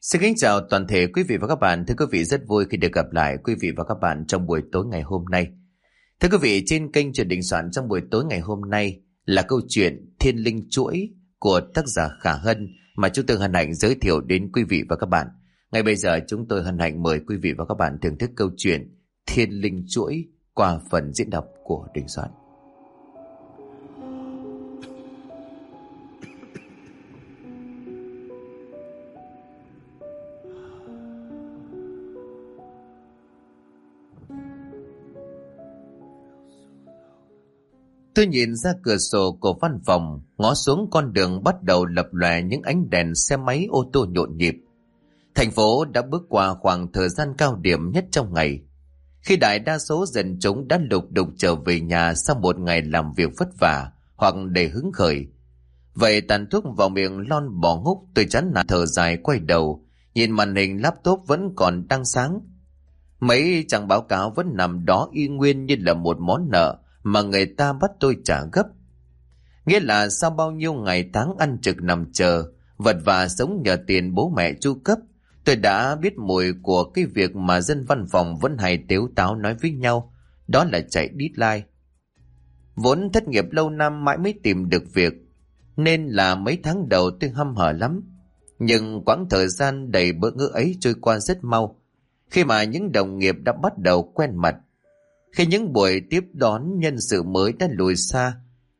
Xin kính chào toàn thể quý vị và các bạn. Thưa quý vị, rất vui khi được gặp lại quý vị và các bạn trong buổi tối ngày hôm nay. Thưa quý vị, trên kênh Chuyện Đình Soạn trong buổi tối ngày hôm nay là câu chuyện Thiên Linh Chuỗi của tác giả Khả Hân mà chúng tôi hân hạnh giới thiệu đến quý vị và các bạn. Ngay bây giờ chúng tôi hân hạnh mời quý vị và các bạn thưởng thức câu chuyện Thiên Linh Chuỗi qua phần diễn đọc của Đình Soạn. Tôi nhìn ra cửa sổ của văn phòng, ngó xuống con đường bắt đầu lập lòe những ánh đèn xe máy ô tô nhộn nhịp. Thành phố đã bước qua khoảng thời gian cao điểm nhất trong ngày, khi đại đa số dân chúng đã lục đục trở về nhà sau một ngày làm việc vất vả hoặc để hứng khởi. Vậy tàn thuốc vào miệng lon bỏ ngúc, tôi chán nản thở dài quay đầu, nhìn màn hình laptop vẫn còn đang sáng. Mấy trang báo cáo vẫn nằm đó y nguyên như là một món nợ mà người ta bắt tôi trả gấp. Nghĩa là sau bao nhiêu ngày tháng ăn trực nằm chờ, vật vã sống nhờ tiền bố mẹ chu cấp, tôi đã biết mùi của cái việc mà dân văn phòng vẫn hay tếu táo nói với nhau, đó là chạy deadline. Vốn thất nghiệp lâu năm mãi mới tìm được việc, nên là mấy tháng đầu tôi hăm hở lắm. Nhưng quãng thời gian đầy bỡ ngỡ ấy trôi qua rất mau, khi mà những đồng nghiệp đã bắt đầu quen mặt, khi những buổi tiếp đón nhân sự mới đã lùi xa.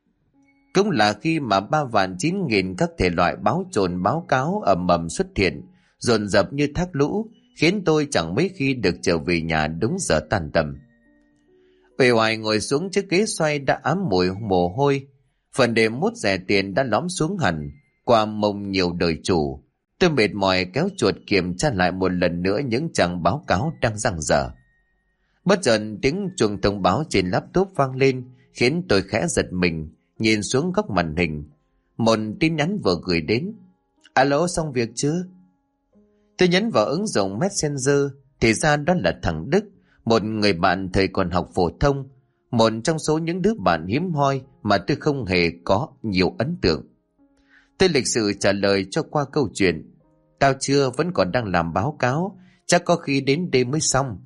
Cũng là khi mà 3.900.000 các thể loại báo chồn báo cáo ầm ầm xuất hiện, dồn dập như thác lũ, khiến tôi chẳng mấy khi được trở về nhà đúng giờ tan tầm. Uể oải ngồi xuống chiếc ghế xoay đã ám mùi mồ hôi, phần đệm mút rẻ tiền đã lõm xuống hẳn qua mông nhiều đời chủ. Tôi mệt mỏi kéo chuột kiểm tra lại một lần nữa những trang báo cáo đang dang dở. Bất chợt tiếng chuông thông báo trên laptop vang lên, khiến tôi khẽ giật mình, nhìn xuống góc màn hình. Một tin nhắn vừa gửi đến. Alo, xong việc chưa? Tôi nhấn vào ứng dụng Messenger, thì ra đó là thằng Đức, một người bạn thời còn học phổ thông, một trong số những đứa bạn hiếm hoi mà tôi không hề có nhiều ấn tượng. Tôi lịch sự trả lời cho qua câu chuyện. Tao chưa, vẫn còn đang làm báo cáo, chắc có khi đến đêm mới xong.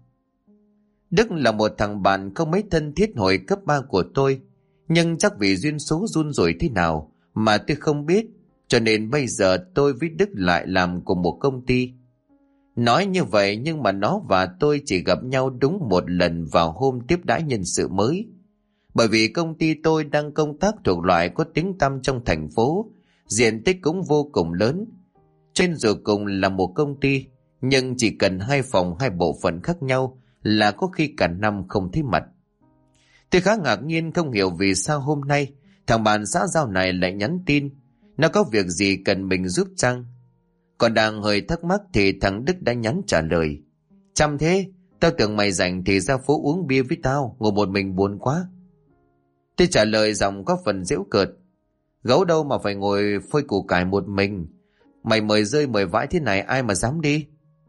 Đức là một thằng bạn không mấy thân thiết hồi cấp 3 của tôi, nhưng chắc vì duyên số run rủi thế nào mà tôi không biết, cho nên bây giờ tôi với Đức lại làm cùng một công ty. Nói như vậy nhưng mà nó và tôi chỉ gặp nhau đúng một lần vào hôm tiếp đãi nhân sự mới. Bởi vì công ty tôi đang công tác thuộc loại có tiếng tăm trong thành phố, diện tích cũng vô cùng lớn. Trên dù cùng là một công ty, nhưng chỉ cần 2 phòng 2 bộ phận khác nhau là có khi cả năm không thấy mặt. Tôi khá ngạc nhiên không hiểu vì sao hôm nay thằng bạn xã giao này lại nhắn tin. Nó có việc gì cần mình giúp chăng? Còn đang hơi thắc mắc thì thằng Đức đã nhắn trả lời. Chăm thế, tao tưởng mày rảnh thì ra phố uống bia với tao, ngồi một mình buồn quá. Tôi trả lời giọng có phần giễu cợt. Gấu đâu mà phải ngồi phơi củ cải một mình. Mày mời rơi mời vãi thế này ai mà dám đi.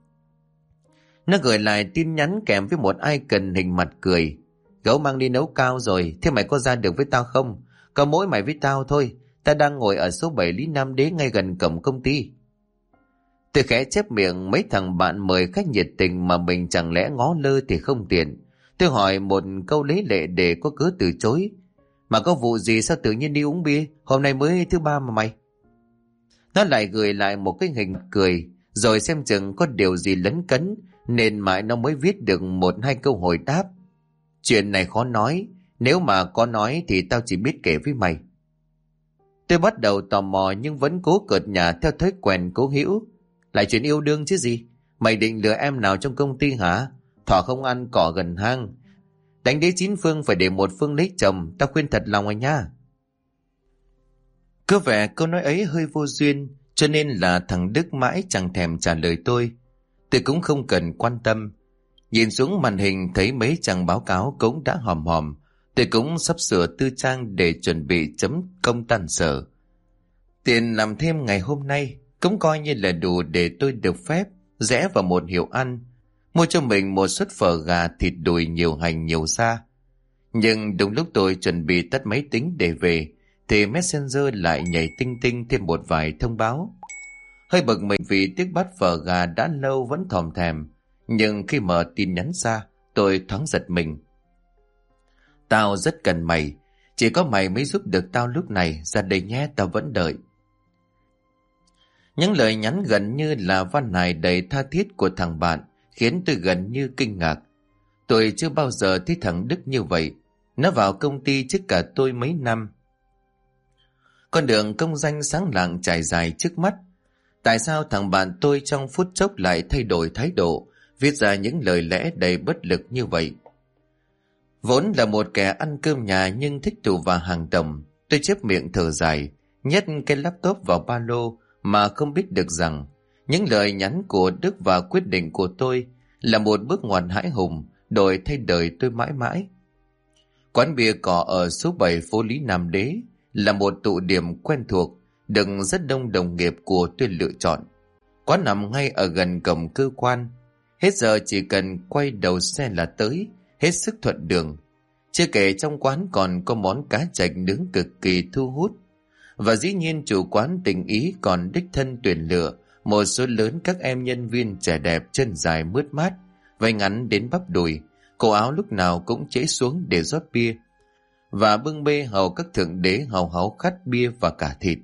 Nó gửi lại tin nhắn kèm với một icon hình mặt cười. Gấu mang đi nấu cao rồi, thế mày có ra được với tao không? Có mỗi mày với tao thôi, ta đang ngồi ở số 7 Lý Nam Đế ngay gần cổng công ty. Tôi khẽ chép miệng, mấy thằng bạn mời khách nhiệt tình mà mình chẳng lẽ ngó lơ thì không tiện. Tôi hỏi một câu lấy lệ để có cớ từ chối. Mà có vụ gì sao tự nhiên đi uống bia, hôm nay mới thứ 3 mà mày. Nó lại gửi lại một cái hình cười, rồi xem chừng có điều gì lấn cấn, nên mãi nó mới viết được 1-2 câu hồi đáp. Chuyện này khó nói, nếu mà có nói thì tao chỉ biết kể với mày. Tôi bắt đầu tò mò nhưng vẫn cố cợt nhả theo thói quen cố hữu. Lại chuyện yêu đương chứ gì, mày định lừa em nào trong công ty hả? Thỏ không ăn cỏ gần hang, đánh đế 9 phương phải để một phương lấy chồng, tao khuyên thật lòng anh nha. Cứ vẻ câu nói ấy hơi vô duyên, cho nên là thằng Đức mãi chẳng thèm trả lời tôi. Tôi cũng không cần quan tâm. Nhìn xuống màn hình thấy mấy trang báo cáo cũng đã hòm hòm. Tôi cũng sắp sửa tư trang để chuẩn bị chấm công tan sở. Tiền làm thêm ngày hôm nay cũng coi như là đủ để tôi được phép rẽ vào một hiệu ăn, mua cho mình một suất phở gà thịt đùi nhiều hành nhiều sa. Nhưng đúng lúc tôi chuẩn bị tắt máy tính để về thì Messenger lại nhảy tinh tinh thêm một vài thông báo. Hơi bực mình vì tiếc bát phở gà đã lâu vẫn thòm thèm, nhưng khi mở tin nhắn ra, tôi thoáng giật mình. Tao rất cần mày, chỉ có mày mới giúp được tao lúc này, ra đây nhé, tao vẫn đợi. Những lời nhắn gần như là văn hài đầy tha thiết của thằng bạn khiến tôi gần như kinh ngạc. Tôi chưa bao giờ thấy thằng Đức như vậy. Nó vào công ty trước cả tôi mấy năm. Con đường công danh sáng lạng trải dài trước mắt. Tại sao thằng bạn tôi trong phút chốc lại thay đổi thái độ, viết ra những lời lẽ đầy bất lực như vậy? Vốn là một kẻ ăn cơm nhà nhưng thích tù và hàng đồng, tôi chép miệng thở dài, nhét cái laptop vào ba lô mà không biết được rằng những lời nhắn của Đức và quyết định của tôi là một bước ngoặt hãi hùng đổi thay đời tôi mãi mãi. Quán bia cỏ ở số 7 phố Lý Nam Đế là một tụ điểm quen thuộc, được rất đông đồng nghiệp của tôi lựa chọn. Quán nằm ngay ở gần cổng cơ quan, hết giờ chỉ cần quay đầu xe là tới, hết sức thuận đường. Chưa kể trong quán còn có món cá chạch nướng cực kỳ thu hút. Và dĩ nhiên chủ quán tình ý còn đích thân tuyển lựa một số lớn các em nhân viên trẻ đẹp chân dài mướt mát, váy ngắn đến bắp đùi, cổ áo lúc nào cũng trễ xuống để rót bia, và bưng bê hầu các thượng đế hào háo khát bia và cả thịt.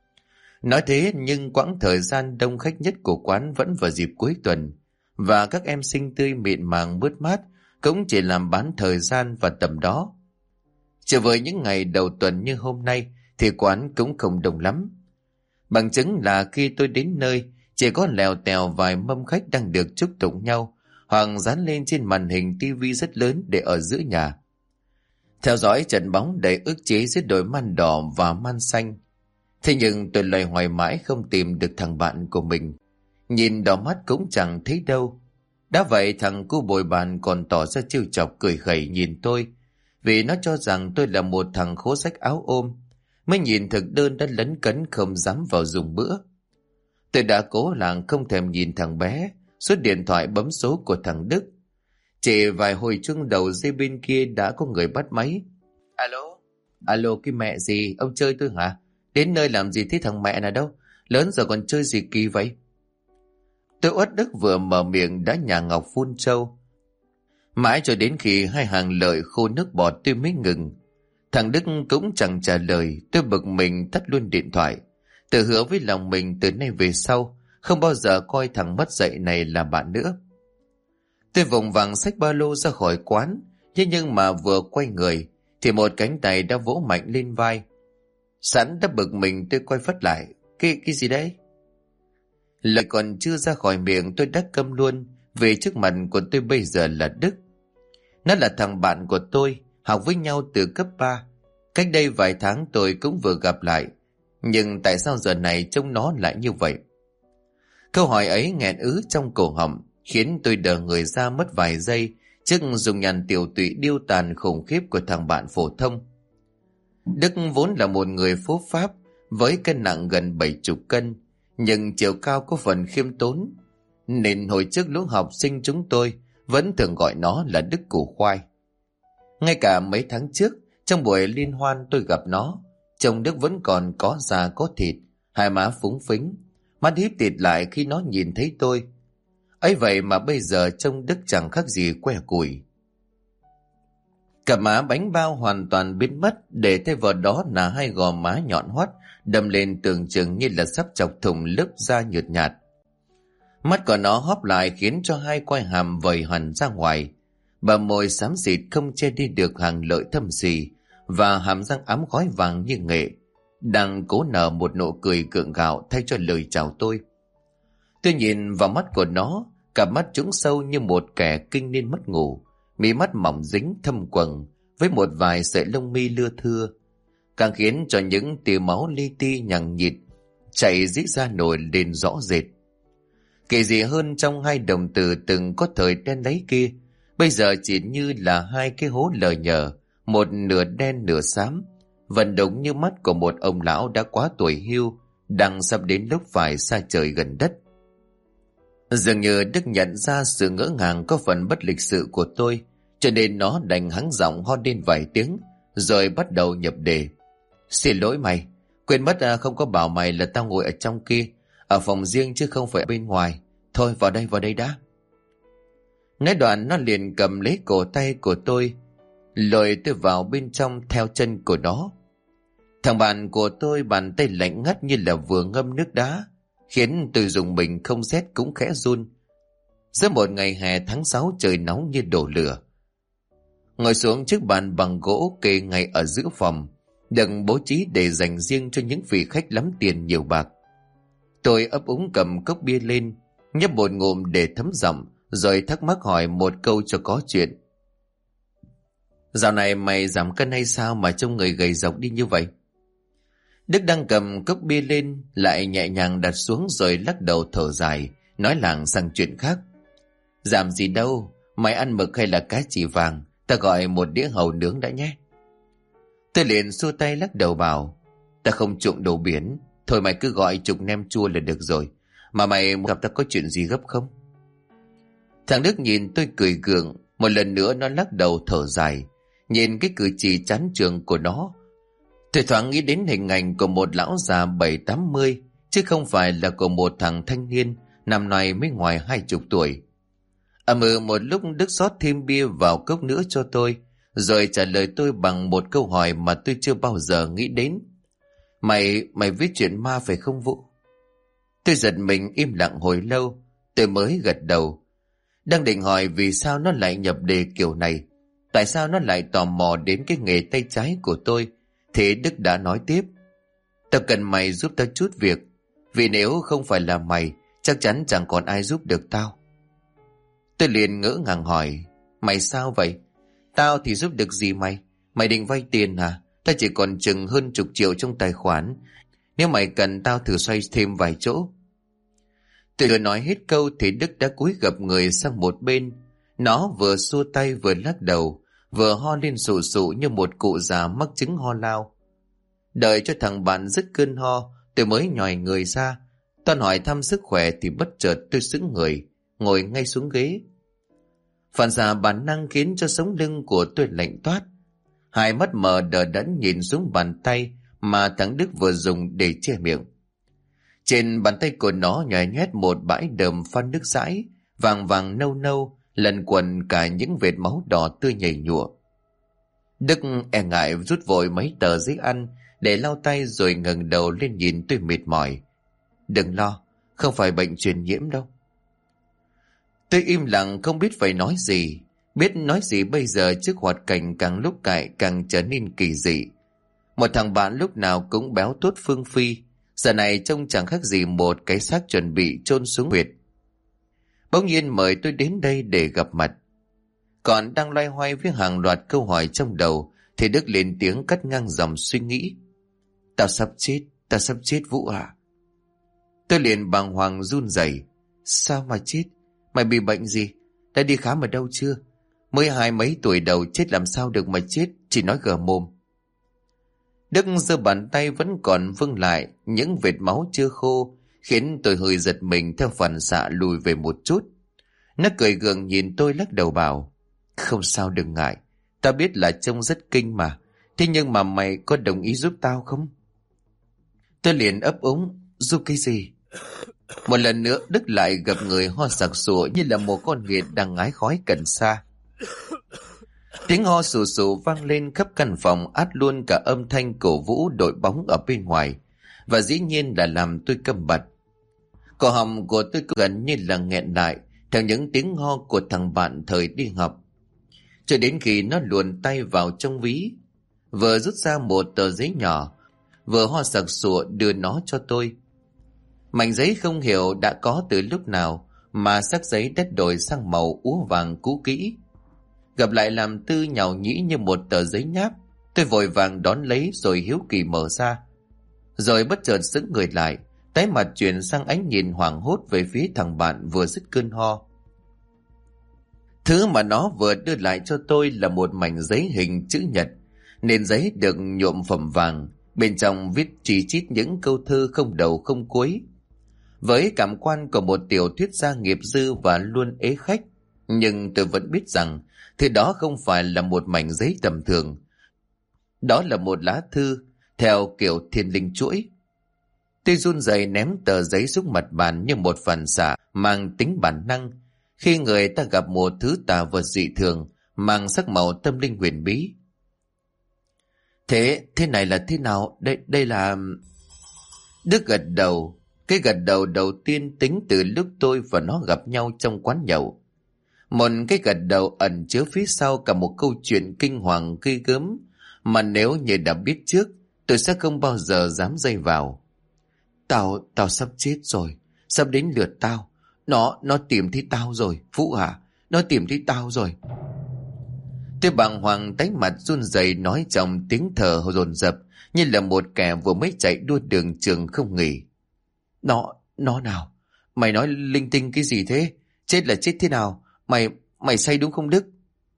Nói thế nhưng quãng thời gian đông khách nhất của quán vẫn vào dịp cuối tuần, và các em xinh tươi mịn màng mướt mát cũng chỉ làm bán thời gian và tầm đó. Trở với những ngày đầu tuần như hôm nay thì quán cũng không đông lắm. Bằng chứng là khi tôi đến nơi, chỉ có lèo tèo vài mâm khách đang được chúc tụng nhau, hoặc dán lên trên màn hình tivi rất lớn để ở giữa nhà. Theo dõi trận bóng đầy ức chế giữa đội man đỏ và man xanh. Thế nhưng tôi loay hoay mãi không tìm được thằng bạn của mình. Nhìn đỏ mắt cũng chẳng thấy đâu. Đã vậy thằng cu bồi bàn còn tỏ ra trêu chọc cười khẩy nhìn tôi, vì nó cho rằng tôi là một thằng khố rách áo ôm, mới nhìn thực đơn đã lấn cấn không dám vào dùng bữa. Tôi đã cố làng không thèm nhìn thằng bé, suốt điện thoại bấm số của thằng Đức. Chỉ vài hồi chuông đầu dây bên kia đã có người bắt máy. Alo? Alo cái mẹ gì, ông chơi tôi hả? Đến nơi làm gì thế thằng mẹ nào đâu, lớn giờ còn chơi gì kỳ vậy? Tôi uất Đức vừa mở miệng đã nhà ngọc phun trâu. Mãi cho đến khi hai hàng lợi khô nước bọt tôi mới ngừng. Thằng Đức cũng chẳng trả lời, tôi bực mình tắt luôn điện thoại. Tự hứa với lòng mình từ nay về sau không bao giờ coi thằng mất dạy này là bạn nữa. Tôi vùng vằng xách ba lô ra khỏi quán, thế nhưng mà vừa quay người thì một cánh tay đã vỗ mạnh lên vai. Sẵn đã bực mình tôi quay phất lại. Cái gì đấy? Lời còn chưa ra khỏi miệng tôi đã câm luôn, vì trước mặt của tôi bây giờ là Đức. Nó là thằng bạn của tôi, học với nhau từ cấp 3. Cách đây vài tháng tôi cũng vừa gặp lại, nhưng tại sao giờ này trông nó lại như vậy? Câu hỏi ấy nghẹn ứ trong cổ họng, khiến tôi đờ người ra mất vài giây trước dùng nhàn tiểu tụy điêu tàn khủng khiếp của thằng bạn phổ thông. Đức vốn là một người phốp pháp với cân nặng gần 70 cân, nhưng chiều cao có phần khiêm tốn, nên hồi trước lũ học sinh chúng tôi vẫn thường gọi nó là Đức Củ Khoai. Ngay cả mấy tháng trước, trong buổi liên hoan tôi gặp nó, trông Đức vẫn còn có da có thịt, hai má phúng phính, mắt híp tịt lại khi nó nhìn thấy tôi. Ấy vậy mà bây giờ trông Đức chẳng khác gì que củi. Cặp má bánh bao hoàn toàn biến mất, để thay vào đó là hai gò má nhọn hoắt đâm lên tưởng chừng như là sắp chọc thủng lớp da nhợt nhạt. Mắt của nó hóp lại khiến cho hai quai hàm vầy hẳn ra ngoài, bờ môi xám xịt không che đi được hàng lợi thâm xì, và hàm răng ám khói vàng như nghệ, đang cố nở một nụ cười gượng gạo thay cho lời chào tôi. Tôi nhìn vào mắt của nó, cặp mắt trũng sâu như một kẻ kinh niên mất ngủ, mí mắt mỏng dính thâm quầng với một vài sợi lông mi lưa thưa, càng khiến cho những tia máu li ti nhằng nhịt chảy rít ra nổi lên rõ rệt. Kỳ dị hơn, trong hai đồng tử từng có thời đen láy kia, bây giờ chỉ như là hai cái hố lờ nhờ, một nửa đen nửa xám, vẫn đúng như mắt của một ông lão đã quá tuổi hưu, đang sắp đến lúc phải xa trời gần đất. Dường như Đức nhận ra sự ngỡ ngàng có phần bất lịch sự của tôi, cho nên nó đành hắng giọng ho lên vài tiếng, rồi bắt đầu nhập đề. Xin lỗi mày, quên mất không có bảo mày là tao ngồi ở trong kia. Ở phòng riêng chứ không phải bên ngoài. Thôi vào đây đã. Nói đoạn nó liền cầm lấy cổ tay của tôi, lôi tôi vào bên trong theo chân của nó. Thằng bạn của tôi bàn tay lạnh ngắt như là vừa ngâm nước đá, khiến tôi dùng mình không rét cũng khẽ run. Giữa một ngày hè tháng 6 trời nóng như đổ lửa. Ngồi xuống chiếc bàn bằng gỗ kê ngay ở giữa phòng, được bố trí để dành riêng cho những vị khách lắm tiền nhiều bạc. Tôi ấp úng cầm cốc bia lên, nhấp một ngụm để thấm giọng, rồi thắc mắc hỏi một câu cho có chuyện. Dạo này mày giảm cân hay sao mà trông người gầy rộc đi như vậy? Đức đang cầm cốc bia lên, lại nhẹ nhàng đặt xuống rồi lắc đầu thở dài, nói lảng sang chuyện khác. Giảm gì đâu, mày ăn mực hay là cá chỉ vàng, ta gọi một đĩa hàu nướng đã nhé. Tôi liền xua tay lắc đầu bảo, ta không trụng đồ biển, thôi mày cứ gọi chục nem chua là được rồi. Mà mày gặp ta có chuyện gì gấp không? Thằng Đức nhìn tôi cười gượng, một lần nữa nó lắc đầu thở dài. Nhìn cái cử chỉ chán chường của nó, tôi thoáng nghĩ đến hình ảnh của một lão già 70-80, chứ không phải là của một thằng thanh niên năm nay mới ngoài 20 tuổi. Một lúc Đức xót thêm bia vào cốc nữa cho tôi, rồi trả lời tôi bằng một câu hỏi mà tôi chưa bao giờ nghĩ đến. Mày viết chuyện ma phải không Vũ? Tôi giật mình im lặng hồi lâu, tôi mới gật đầu. Đang định hỏi vì sao nó lại nhập đề kiểu này, tại sao nó lại tò mò đến cái nghề tay trái của tôi, thì Đức đã nói tiếp. Tao cần mày giúp tao chút việc, vì nếu không phải là mày, chắc chắn chẳng còn ai giúp được tao. Tôi liền ngỡ ngàng hỏi, mày sao vậy? Tao thì giúp được gì mày? Mày định vay tiền hả? Tao chỉ còn chừng hơn chục triệu trong tài khoản, nếu mày cần tao thử xoay thêm vài chỗ. Tôi vừa nói hết câu thì Đức đã cúi gập người sang một bên. Nó vừa xua tay vừa lắc đầu, vừa ho lên sụ sụ như một cụ già mắc chứng ho lao. Đợi cho thằng bạn dứt cơn ho, tôi mới nhòi người ra. Toàn hỏi thăm sức khỏe thì bất chợt tôi sững người, ngồi ngay xuống ghế. Phản xạ bản năng khiến cho sống lưng của tôi lạnh toát. Hai mắt mờ đờ đẫn nhìn xuống bàn tay mà thằng Đức vừa dùng để che miệng. Trên bàn tay của nó nhòi nhét một bãi đờm phan nước dãi, vàng vàng nâu nâu, lần quần cả những vệt máu đỏ tươi nhầy nhụa. Đức e ngại rút vội mấy tờ giấy ăn để lau tay rồi ngẩng đầu lên nhìn tôi mệt mỏi. Đừng lo, không phải bệnh truyền nhiễm đâu. Tôi im lặng không biết phải nói gì. Biết nói gì bây giờ trước hoạt cảnh càng lúc càng trở nên kỳ dị. Một thằng bạn lúc nào cũng béo tốt phương phi, giờ này trông chẳng khác gì một cái xác chuẩn bị chôn xuống huyệt. Bỗng nhiên mời tôi đến đây để gặp mặt. Còn đang loay hoay với hàng loạt câu hỏi trong đầu thì Đức lên tiếng cắt ngang dòng suy nghĩ. Tao sắp chết Vũ à. Tôi liền bàng hoàng run rẩy. Sao mà chết? Mày bị bệnh gì? Đã đi khám ở đâu chưa? Mới 20 mấy tuổi đầu chết làm sao được mà chết, chỉ nói gờ mồm. Đức giơ bàn tay vẫn còn vương lại những vệt máu chưa khô, khiến tôi hơi giật mình theo phản xạ lùi về một chút. Nó cười gượng nhìn tôi lắc đầu bảo, không sao đừng ngại, tao biết là trông rất kinh mà, thế nhưng mà mày có đồng ý giúp tao không? Tôi liền ấp úng, giúp cái gì? Một lần nữa Đức lại gặp người ho sặc sụa như là một con nghiệt đang ngái khói cần sa. Tiếng ho sù sù vang lên khắp căn phòng, át luôn cả âm thanh cổ vũ đội bóng ở bên ngoài, và dĩ nhiên là làm tôi câm bặt. Cổ họng của tôi gần như là nghẹn lại theo những tiếng ho của thằng bạn thời đi học, cho đến khi nó luồn tay vào trong ví, vừa rút ra một tờ giấy nhỏ, vừa ho sặc sụa đưa nó cho tôi. Mảnh giấy không hiểu đã có từ lúc nào mà sắc giấy đã đổi sang màu úa vàng cũ kỹ. Gặp lại làm Tư nhàu nhĩ như một tờ giấy nháp, tôi vội vàng đón lấy rồi hiếu kỳ mở ra. Rồi bất chợt sững người lại, tái mặt chuyển sang ánh nhìn hoảng hốt về phía thằng bạn vừa dứt cơn ho. Thứ mà nó vừa đưa lại cho tôi là một mảnh giấy hình chữ nhật, nền giấy được nhuộm phẩm vàng, bên trong viết chi chít những câu thơ không đầu không cuối. Với cảm quan của một tiểu thuyết gia nghiệp dư và luôn ế khách, nhưng tôi vẫn biết rằng thứ đó không phải là một mảnh giấy tầm thường. Đó là một lá thư theo kiểu thiên linh chuỗi. Tôi run rẩy ném tờ giấy xuống mặt bàn như một phản xạ mang tính bản năng. Khi người ta gặp một thứ tà vật dị thường, mang sắc màu tâm linh huyền bí. Thế này là thế nào? Đây là... Đức gật đầu. Cái gật đầu đầu tiên tính từ lúc tôi và nó gặp nhau trong quán nhậu. Một cái gật đầu ẩn chứa phía sau cả một câu chuyện kinh hoàng ghê gớm, mà nếu như đã biết trước, tôi sẽ không bao giờ dám dây vào. Tao sắp chết rồi, sắp đến lượt tao. Nó tìm thấy tao rồi, Vũ à, nó tìm thấy tao rồi. Tôi bàng hoàng tái mặt run rẩy nói trong tiếng thở dồn dập như là một kẻ vừa mới chạy đua đường trường không nghỉ. Nó nào? Mày nói linh tinh cái gì thế? Chết là chết thế nào? Mày say đúng không Đức?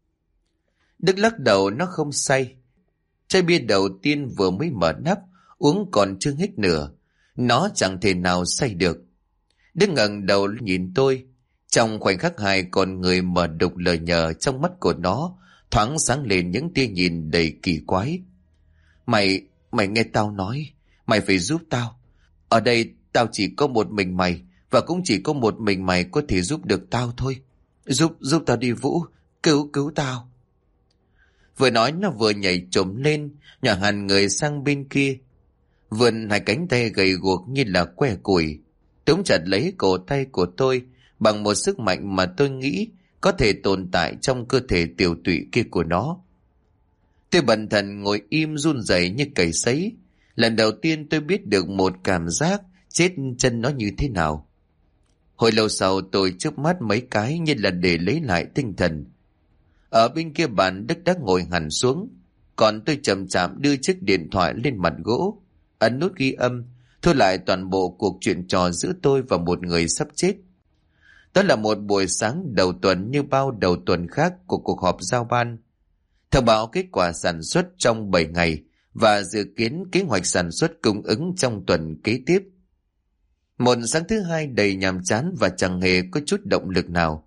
Đức lắc đầu, nó không say. Chai bia đầu tiên vừa mới mở nắp, uống còn chưa hết nửa. Nó chẳng thể nào say được. Đức ngẩng đầu nhìn tôi. Trong khoảnh khắc hai con người mở đục lời nhờ trong mắt của nó thoáng sáng lên những tia nhìn đầy kỳ quái. Mày nghe tao nói, mày phải giúp tao. Ở đây tao chỉ có một mình mày, và cũng chỉ có một mình mày có thể giúp được tao thôi. Giúp tao đi Vũ, cứu tao. Vừa nói nó vừa nhảy trồm lên, nhả hẳn người sang bên kia, vươn hai cánh tay gầy guộc như là que củi, túm chặt lấy cổ tay của tôi bằng một sức mạnh mà tôi nghĩ có thể tồn tại trong cơ thể tiểu tụy kia của nó. Tôi bần thần ngồi im run rẩy như cầy sấy. Lần đầu tiên tôi biết được một cảm giác chết chân nó như thế nào. Hồi lâu sau tôi chớp mắt mấy cái như là để lấy lại tinh thần. Ở bên kia bàn Đức đã ngồi hẳn xuống, còn tôi chậm chạp đưa chiếc điện thoại lên mặt gỗ, ấn nút ghi âm, thu lại toàn bộ cuộc chuyện trò giữa tôi và một người sắp chết. Đó là một buổi sáng đầu tuần như bao đầu tuần khác của cuộc họp giao ban. Thông báo kết quả sản xuất trong 7 ngày và dự kiến kế hoạch sản xuất cung ứng trong tuần kế tiếp. Một sáng thứ hai đầy nhàm chán và chẳng hề có chút động lực nào.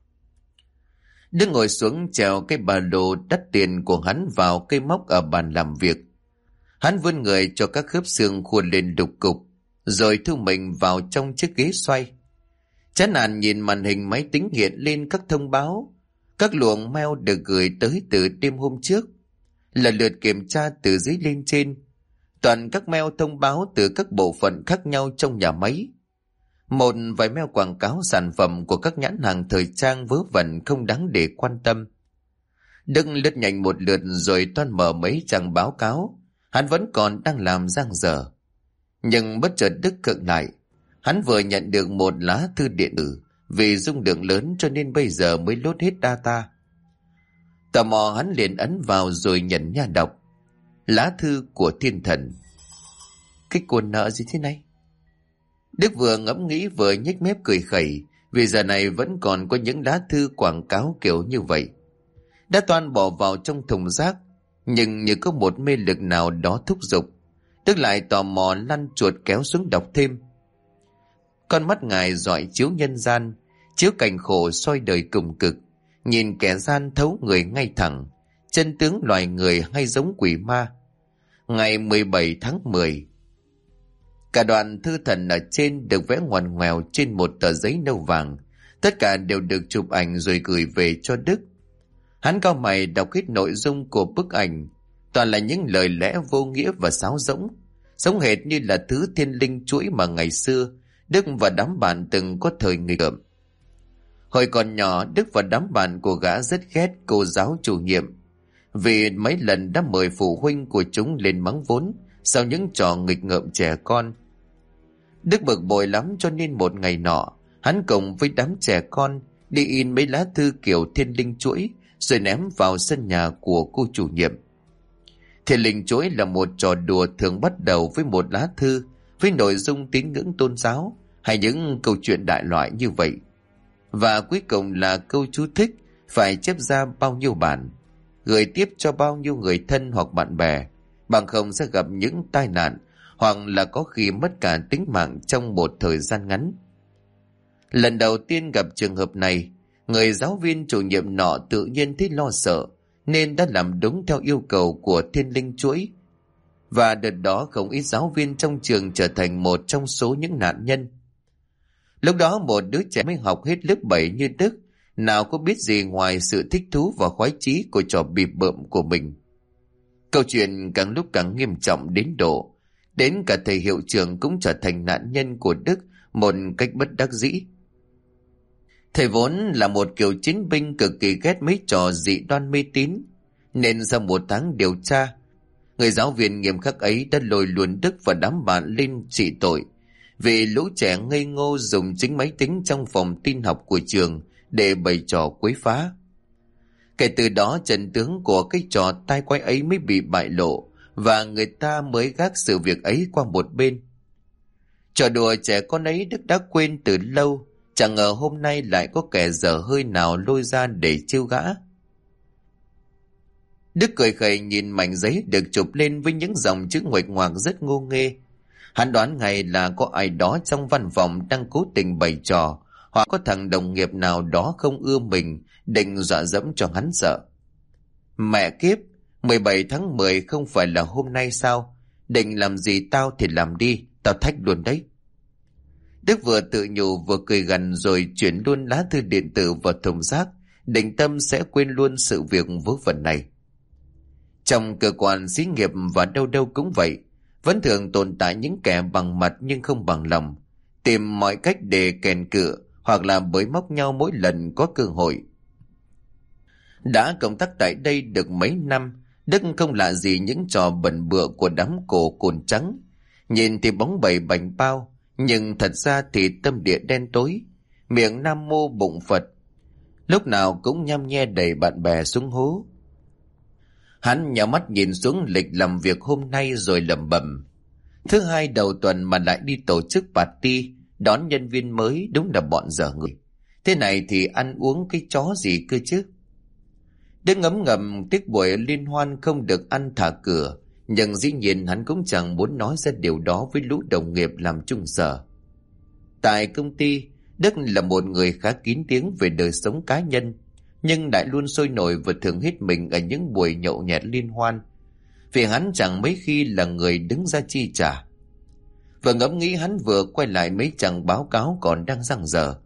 Đức ngồi xuống trèo cái ba lô đắt tiền của hắn vào cây móc ở bàn làm việc. Hắn vươn người cho các khớp xương khuôn lên đục cục, rồi thu mình vào trong chiếc ghế xoay. Chán nản nhìn màn hình máy tính hiện lên các thông báo. Các luồng mail được gửi tới từ đêm hôm trước, lần lượt kiểm tra từ dưới lên trên. Toàn các mail thông báo từ các bộ phận khác nhau trong nhà máy. Một vài mail quảng cáo sản phẩm của các nhãn hàng thời trang vớ vẩn không đáng để quan tâm. Đức lướt nhanh một lượt rồi toan mở mấy trang báo cáo. Hắn vẫn còn đang làm dang dở. Nhưng bất chợt Đức khựng lại. Hắn vừa nhận được một lá thư điện tử. Vì dung lượng lớn cho nên bây giờ mới lốt hết data. Tò mò hắn liền ấn vào rồi nhận nha đọc. Lá thư của thiên thần. Cái cuốn nợ gì thế này? Đức vừa ngẫm nghĩ vừa nhếch mép cười khẩy, vì giờ này vẫn còn có những lá thư quảng cáo kiểu như vậy. Đã toan bỏ vào trong thùng rác, nhưng như có một mê lực nào đó thúc giục, Đức lại tò mò lăn chuột kéo xuống đọc thêm. Con mắt ngài dọi chiếu nhân gian, chiếu cảnh khổ soi đời cùng cực, nhìn kẻ gian thấu người ngay thẳng, chân tướng loài người hay giống quỷ ma. Ngày 17 tháng 10. Cả đoạn thư thần ở trên được vẽ ngoằn ngoèo trên một tờ giấy nâu vàng. Tất cả đều được chụp ảnh rồi gửi về cho Đức. Hắn cau mày đọc hết nội dung của bức ảnh. Toàn là những lời lẽ vô nghĩa và sáo rỗng, giống hệt như là thứ thiên linh chuỗi mà ngày xưa Đức và đám bạn từng có thời nghịch ngợm. Hồi còn nhỏ, Đức và đám bạn của gã rất ghét cô giáo chủ nhiệm, vì mấy lần đã mời phụ huynh của chúng lên mắng vốn sau những trò nghịch ngợm trẻ con. Đức bực bội lắm cho nên một ngày nọ, hắn cùng với đám trẻ con đi in mấy lá thư kiểu thiên linh chuỗi rồi ném vào sân nhà của cô chủ nhiệm. Thiên linh chuỗi là một trò đùa thường bắt đầu với một lá thư với nội dung tín ngưỡng tôn giáo hay những câu chuyện đại loại như vậy. Và cuối cùng là câu chú thích phải chép ra bao nhiêu bản, gửi tiếp cho bao nhiêu người thân hoặc bạn bè, bằng không sẽ gặp những tai nạn hoặc là có khi mất cả tính mạng trong một thời gian ngắn. Lần đầu tiên gặp trường hợp này, người giáo viên chủ nhiệm nọ tự nhiên thấy lo sợ nên đã làm đúng theo yêu cầu của thiên linh chuỗi. Và đợt đó không ít giáo viên trong trường trở thành một trong số những nạn nhân. Lúc đó một đứa trẻ mới học hết lớp 7 như Đức, nào có biết gì ngoài sự thích thú và khoái chí của trò bịp bợm của mình. Câu chuyện càng lúc càng nghiêm trọng đến độ, đến cả thầy hiệu trưởng cũng trở thành nạn nhân của Đức một cách bất đắc dĩ. Thầy vốn là một kiểu chiến binh cực kỳ ghét mấy trò dị đoan mê tín, nên sau 1 tháng điều tra, người giáo viên nghiêm khắc ấy đã lôi luôn Đức và đám bạn lên trị tội vì lũ trẻ ngây ngô dùng chính máy tính trong phòng tin học của trường để bày trò quấy phá. Kể từ đó trận tướng của cái trò tai quái ấy mới bị bại lộ và người ta mới gác sự việc ấy qua một bên. Trò đùa trẻ con ấy Đức đã quên từ lâu, chẳng ngờ hôm nay lại có kẻ dở hơi nào lôi ra để trêu gã. Đức cười khẩy nhìn mảnh giấy được chụp lên với những dòng chữ nguệch ngoạc rất ngô nghê. Hắn đoán ngay là có ai đó trong văn phòng đang cố tình bày trò, hoặc có thằng đồng nghiệp nào đó không ưa mình định dọa dẫm cho hắn sợ. Mẹ kiếp, 17 tháng 10 không phải là hôm nay sao? Định làm gì tao thì làm đi, tao thách luôn đấy. Đức vừa tự nhủ vừa cười gằn rồi chuyển luôn lá thư điện tử vào thùng rác, định tâm sẽ quên luôn sự việc vớ vẩn này. Trong cơ quan xí nghiệp và đâu đâu cũng vậy, vẫn thường tồn tại những kẻ bằng mặt nhưng không bằng lòng, tìm mọi cách để kèn cựa hoặc là bới móc nhau mỗi lần có cơ hội. Đã công tác tại đây được mấy năm, Đức không lạ gì những trò bẩn bựa của đám cổ cồn trắng. Nhìn thì bóng bẩy bành bao, nhưng thật ra thì tâm địa đen tối, miệng nam mô bụng Phật, lúc nào cũng nhăm nhe đẩy bạn bè xuống hố. Hắn nhắm mắt nhìn xuống lịch làm việc hôm nay rồi lẩm bẩm: thứ hai đầu tuần mà lại đi tổ chức party đón nhân viên mới, đúng là bọn dở người. Thế này thì ăn uống cái chó gì cơ chứ. Đức ngấm ngầm tiếc buổi liên hoan không được ăn thả cửa, nhưng dĩ nhiên hắn cũng chẳng muốn nói ra điều đó với lũ đồng nghiệp làm chung sở. Tại công ty, Đức là một người khá kín tiếng về đời sống cá nhân, nhưng lại luôn sôi nổi và thường hết mình ở những buổi nhậu nhẹt liên hoan, vì hắn chẳng mấy khi là người đứng ra chi trả. Vừa ngẫm nghĩ hắn vừa quay lại mấy chặng báo cáo còn đang dang dở.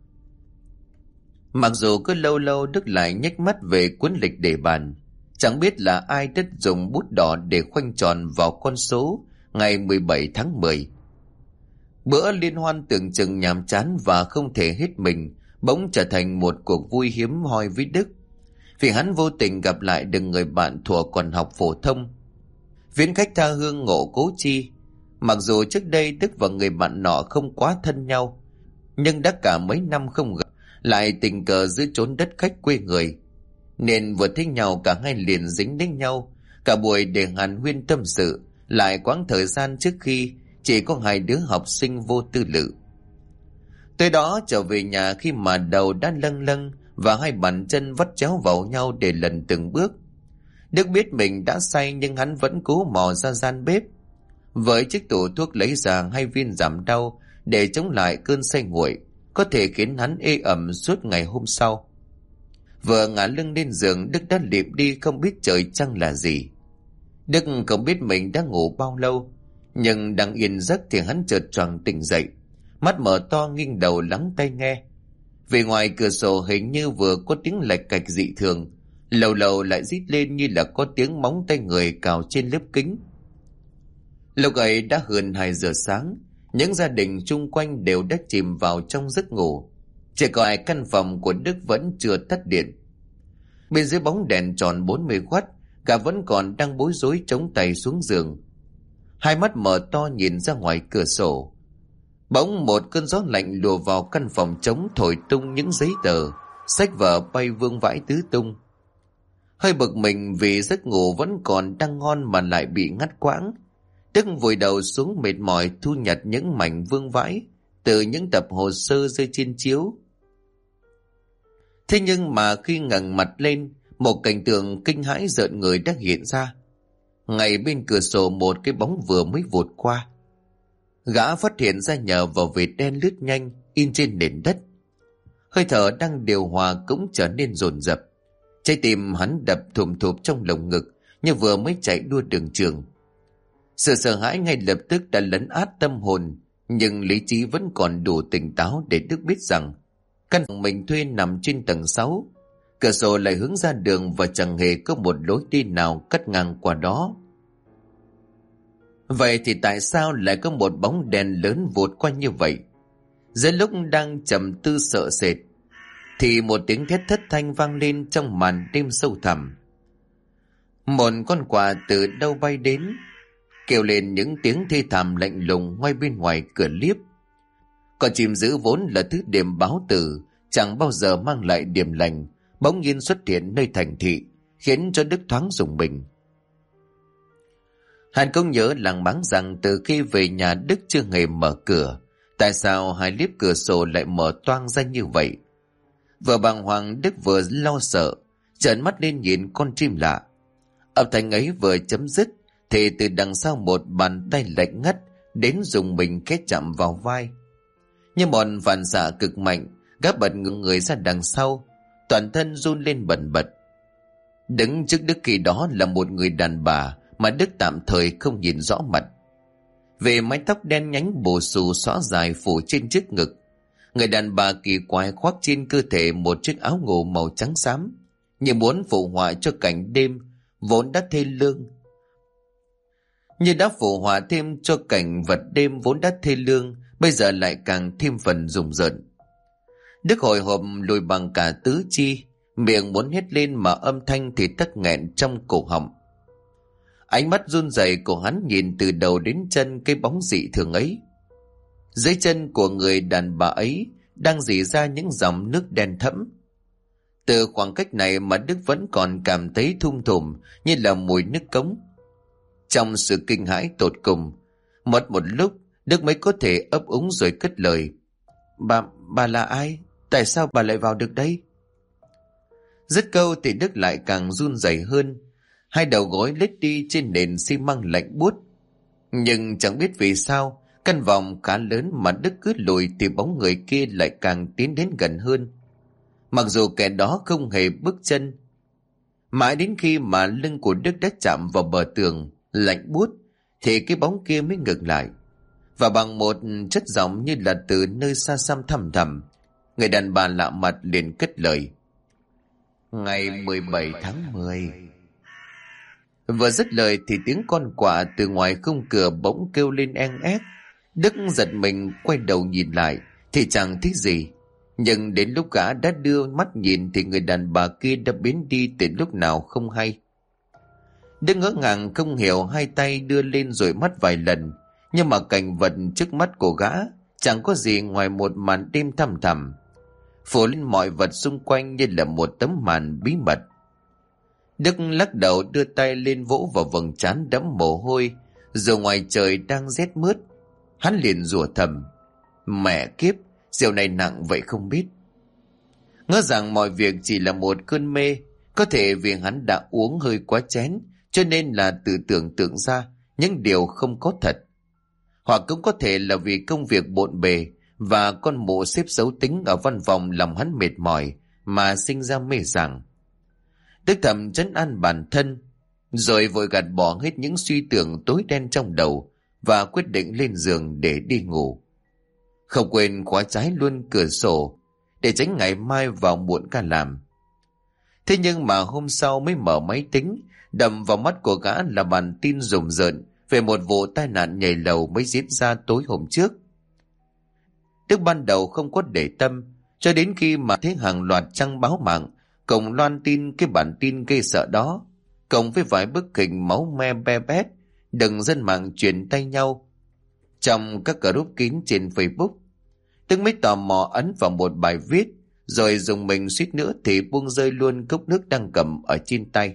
Mặc dù cứ lâu lâu Đức lại nhếch mắt về cuốn lịch đề bàn, chẳng biết là ai đã dùng bút đỏ để khoanh tròn vào con số ngày 17 tháng 10. Bữa liên hoan tưởng chừng nhàm chán và không thể hết mình bỗng trở thành một cuộc vui hiếm hoi với Đức, vì hắn vô tình gặp lại được người bạn thuở còn học phổ thông. Viễn khách tha hương ngộ cố chi. Mặc dù trước đây Đức và người bạn nọ không quá thân nhau, nhưng đã cả mấy năm không gặp, lại tình cờ dưới chốn đất khách quê người, nên vừa thấy nhau cả hai liền dính đến nhau cả buổi để hàn huyên tâm sự, lại quãng thời gian trước khi chỉ có hai đứa học sinh vô tư lự. Tới đó trở về nhà khi mà đầu đã lâng lâng và hai bàn chân vắt chéo vào nhau để lần từng bước. Đức biết mình đã say nhưng hắn vẫn cố mò ra gian bếp, với chiếc tủ thuốc lấy ra 2 viên giảm đau để chống lại cơn say nguội, có thể khiến hắn ê ẩm suốt ngày hôm sau. Vừa ngả lưng lên giường, Đức đã lịm đi không biết trời trăng là gì. Đức không biết mình đã ngủ bao lâu, nhưng đang yên giấc thì hắn chợt choàng tỉnh dậy, mắt mở to nghiêng đầu lắng tai nghe. Vì ngoài cửa sổ hình như vừa có tiếng lạch cạch dị thường, lâu lâu lại rít lên như là có tiếng móng tay người cào trên lớp kính. Lúc ấy đã hơn 2 giờ sáng, những gia đình chung quanh đều đã chìm vào trong giấc ngủ, chỉ có căn phòng của Đức vẫn chưa tắt điện. Bên dưới bóng đèn tròn 40W, cả vẫn còn đang bối rối chống tay xuống giường, hai mắt mở to nhìn ra ngoài cửa sổ. Bỗng một cơn gió lạnh lùa vào căn phòng trống, thổi tung những giấy tờ, sách vở bay vương vãi tứ tung. Hơi bực mình vì giấc ngủ vẫn còn đang ngon mà lại bị ngắt quãng, Đức vùi đầu xuống mệt mỏi thu nhặt những mảnh vương vãi từ những tập hồ sơ rơi trên chiếu. Thế nhưng mà khi ngẩng mặt lên, một cảnh tượng kinh hãi rợn người đã hiện ra. Ngay bên cửa sổ một cái bóng vừa mới vụt qua. Gã phát hiện ra nhờ vào vệt đen lướt nhanh in trên nền đất. Hơi thở đang điều hòa cũng trở nên dồn dập. Trái tim hắn đập thùm thụp trong lồng ngực như vừa mới chạy đua đường trường. Sự sợ hãi ngay lập tức đã lấn át tâm hồn, nhưng lý trí vẫn còn đủ tỉnh táo để Đức biết rằng căn phòng mình thuê nằm trên tầng 6, cửa sổ lại hướng ra đường và chẳng hề có một lối đi nào cắt ngang qua đó. Vậy thì tại sao lại có một bóng đèn lớn vụt qua như vậy? Giữa lúc đang trầm tư sợ sệt thì một tiếng thét thất thanh vang lên trong màn đêm sâu thẳm. Một con quạ từ đâu bay đến, kêu lên những tiếng thê thảm lạnh lùng ngay bên ngoài cửa liếp. Con chim dữ vốn là thứ điềm báo tử, chẳng bao giờ mang lại điềm lành, bỗng nhiên xuất hiện nơi thành thị, khiến cho Đức thoáng rùng mình. Hắn cũng nhớ làng máng rằng từ khi về nhà Đức chưa hề mở cửa, tại sao hai liếp cửa sổ lại mở toang ra như vậy? Vừa bàng hoàng, Đức vừa lo sợ, trợn mắt lên nhìn con chim lạ. Âm thanh ấy vừa chấm dứt thì từ đằng sau một bàn tay lạnh ngắt đến dùng mình kết chạm vào vai. Như một phản xạ cực mạnh, gã bật ngửa người ra đằng sau, toàn thân run lên bần bật. Đứng trước Đức khi đó là một người đàn bà mà Đức tạm thời không nhìn rõ mặt. Về mái tóc đen nhánh bù xù xõa dài phủ trên trước ngực, người đàn bà kỳ quái khoác trên cơ thể một chiếc áo ngủ màu trắng xám, như muốn phụ họa cho cảnh đêm vốn đã thê lương. Như đã phụ họa thêm cho cảnh vật đêm vốn đã thê lương, bây giờ lại càng thêm phần rùng rợn. Đức hồi hộp lùi bằng cả tứ chi, miệng muốn hét lên mà âm thanh thì tắc nghẹn trong cổ họng. Ánh mắt run rẩy của hắn nhìn từ đầu đến chân cái bóng dị thường ấy. Dưới chân của người đàn bà ấy đang rỉ ra những dòng nước đen thẫm. Từ khoảng cách này mà Đức vẫn còn cảm thấy thum thủm như là mùi nước cống. Trong sự kinh hãi tột cùng, mất một lúc Đức mới có thể ấp úng rồi cất lời: Bà là ai? Tại sao bà lại vào được đây? Dứt câu thì Đức lại càng run rẩy hơn, hai đầu gối lết đi trên nền xi măng lạnh buốt. Nhưng chẳng biết vì sao, căn vòng khá lớn mà Đức cứ lùi thì bóng người kia lại càng tiến đến gần hơn. Mặc dù kẻ đó không hề bước chân. Mãi đến khi mà lưng của Đức đã chạm vào bờ tường lạnh buốt thì cái bóng kia mới ngừng lại. Và bằng một chất giọng như là từ nơi xa xăm thăm thẳm, người đàn bà lạ mặt liền cất lời: Ngày 17 tháng 10. Vừa dứt lời thì tiếng con quạ từ ngoài khung cửa bỗng kêu lên eng ép. Đức giật mình quay đầu nhìn lại thì chẳng thấy gì. Nhưng đến lúc gã đã đưa mắt nhìn thì người đàn bà kia đã biến đi từ lúc nào không hay. Đức ngỡ ngàng không hiểu, hai tay đưa lên rồi mắt vài lần, nhưng mà cảnh vật trước mắt của gã chẳng có gì ngoài một màn đêm thăm thẳm, phủ lên mọi vật xung quanh như là một tấm màn bí mật. Đức lắc đầu đưa tay lên vỗ vào vầng trán đẫm mồ hôi, dù ngoài trời đang rét mướt. Hắn liền rủa thầm: Mẹ kiếp, rượu này nặng vậy không biết. Ngỡ rằng mọi việc chỉ là một cơn mê, có thể vì hắn đã uống hơi quá chén cho nên là tự tưởng tượng ra những điều không có thật. Hoặc cũng có thể là vì công việc bộn bề và con mụ xếp xấu tính ở văn phòng làm hắn mệt mỏi mà sinh ra mê sảng. Đức thầm trấn an bản thân, rồi vội gạt bỏ hết những suy tưởng tối đen trong đầu và quyết định lên giường để đi ngủ. Không quên khóa trái luôn cửa sổ để tránh ngày mai vào muộn ca làm. Thế nhưng mà hôm sau mới mở máy tính, đầm vào mắt của gã là bản tin rùng rợn về một vụ tai nạn nhảy lầu mới diễn ra tối hôm trước. Đức ban đầu không có để tâm, cho đến khi mà thấy hàng loạt trang báo mạng cùng loan tin cái bản tin gây sợ đó, cộng với vài bức hình máu me be bét đừng dân mạng truyền tay nhau trong các group kín trên Facebook. Đức mới tò mò ấn vào một bài viết, rồi dùng mình suýt nữa thì buông rơi luôn cốc nước đang cầm ở trên tay.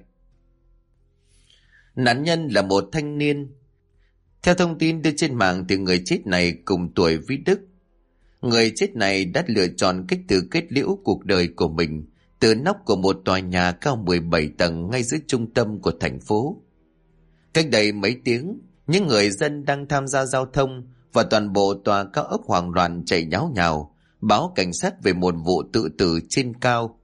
Nạn nhân là một thanh niên. Theo thông tin đưa trên mạng thì người chết này cùng tuổi với Đức. Người chết này đã lựa chọn cách tự kết liễu cuộc đời của mình từ nóc của một tòa nhà cao 17 tầng ngay giữa trung tâm của thành phố. Cách đây mấy tiếng, những người dân đang tham gia giao thông và toàn bộ tòa cao ốc hoảng loạn chạy nháo nhào báo cảnh sát về một vụ tự tử trên cao.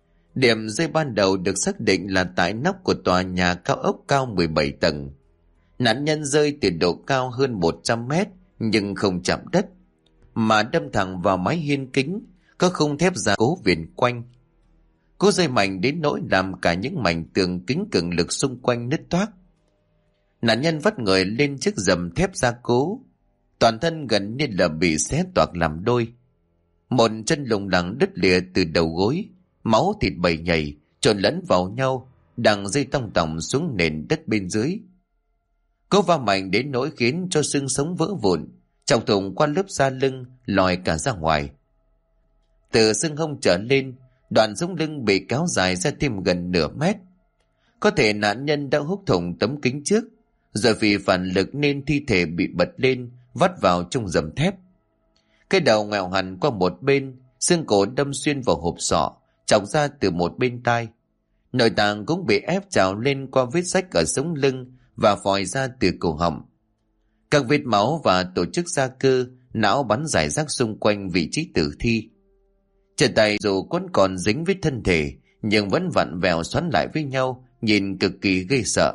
Điểm rơi ban đầu được xác định là tại nóc của tòa nhà cao ốc cao 17 tầng. Nạn nhân rơi từ độ cao hơn 100 mét nhưng không chạm đất, mà đâm thẳng vào mái hiên kính có khung thép gia cố viền quanh. Cú rơi mạnh đến nỗi làm cả những mảnh tường kính cường lực xung quanh nứt toác. Nạn nhân vắt người lên chiếc rầm thép gia cố, toàn thân gần như là bị xé toạc làm đôi. Một chân lủng lẳng đứt lìa từ đầu gối, máu thịt bầy nhầy trộn lẫn vào nhau, đang rơi tong tòng xuống nền đất bên dưới. Cú va mạnh đến nỗi khiến cho xương sống vỡ vụn, chọc thủng qua lớp da lưng lòi cả ra ngoài. Từ xương hông trở lên, đoạn sống lưng bị kéo dài ra thêm gần nửa mét. Có thể nạn nhân đã húc thủng tấm kính trước, rồi vì phản lực nên thi thể bị bật lên, vắt vào trong rầm thép. Cái đầu ngoẹo hẳn qua một bên, xương cổ đâm xuyên vào hộp sọ, chọc ra từ một bên tai. Nội tạng cũng bị ép trào lên qua vết rách ở sống lưng và phòi ra từ cổ họng. Các vết máu và tổ chức da cơ, não bắn rải rác xung quanh vị trí tử thi. Chân tay dù vẫn còn dính với thân thể, nhưng vẫn vặn vẹo xoắn lại với nhau, nhìn cực kỳ ghê sợ.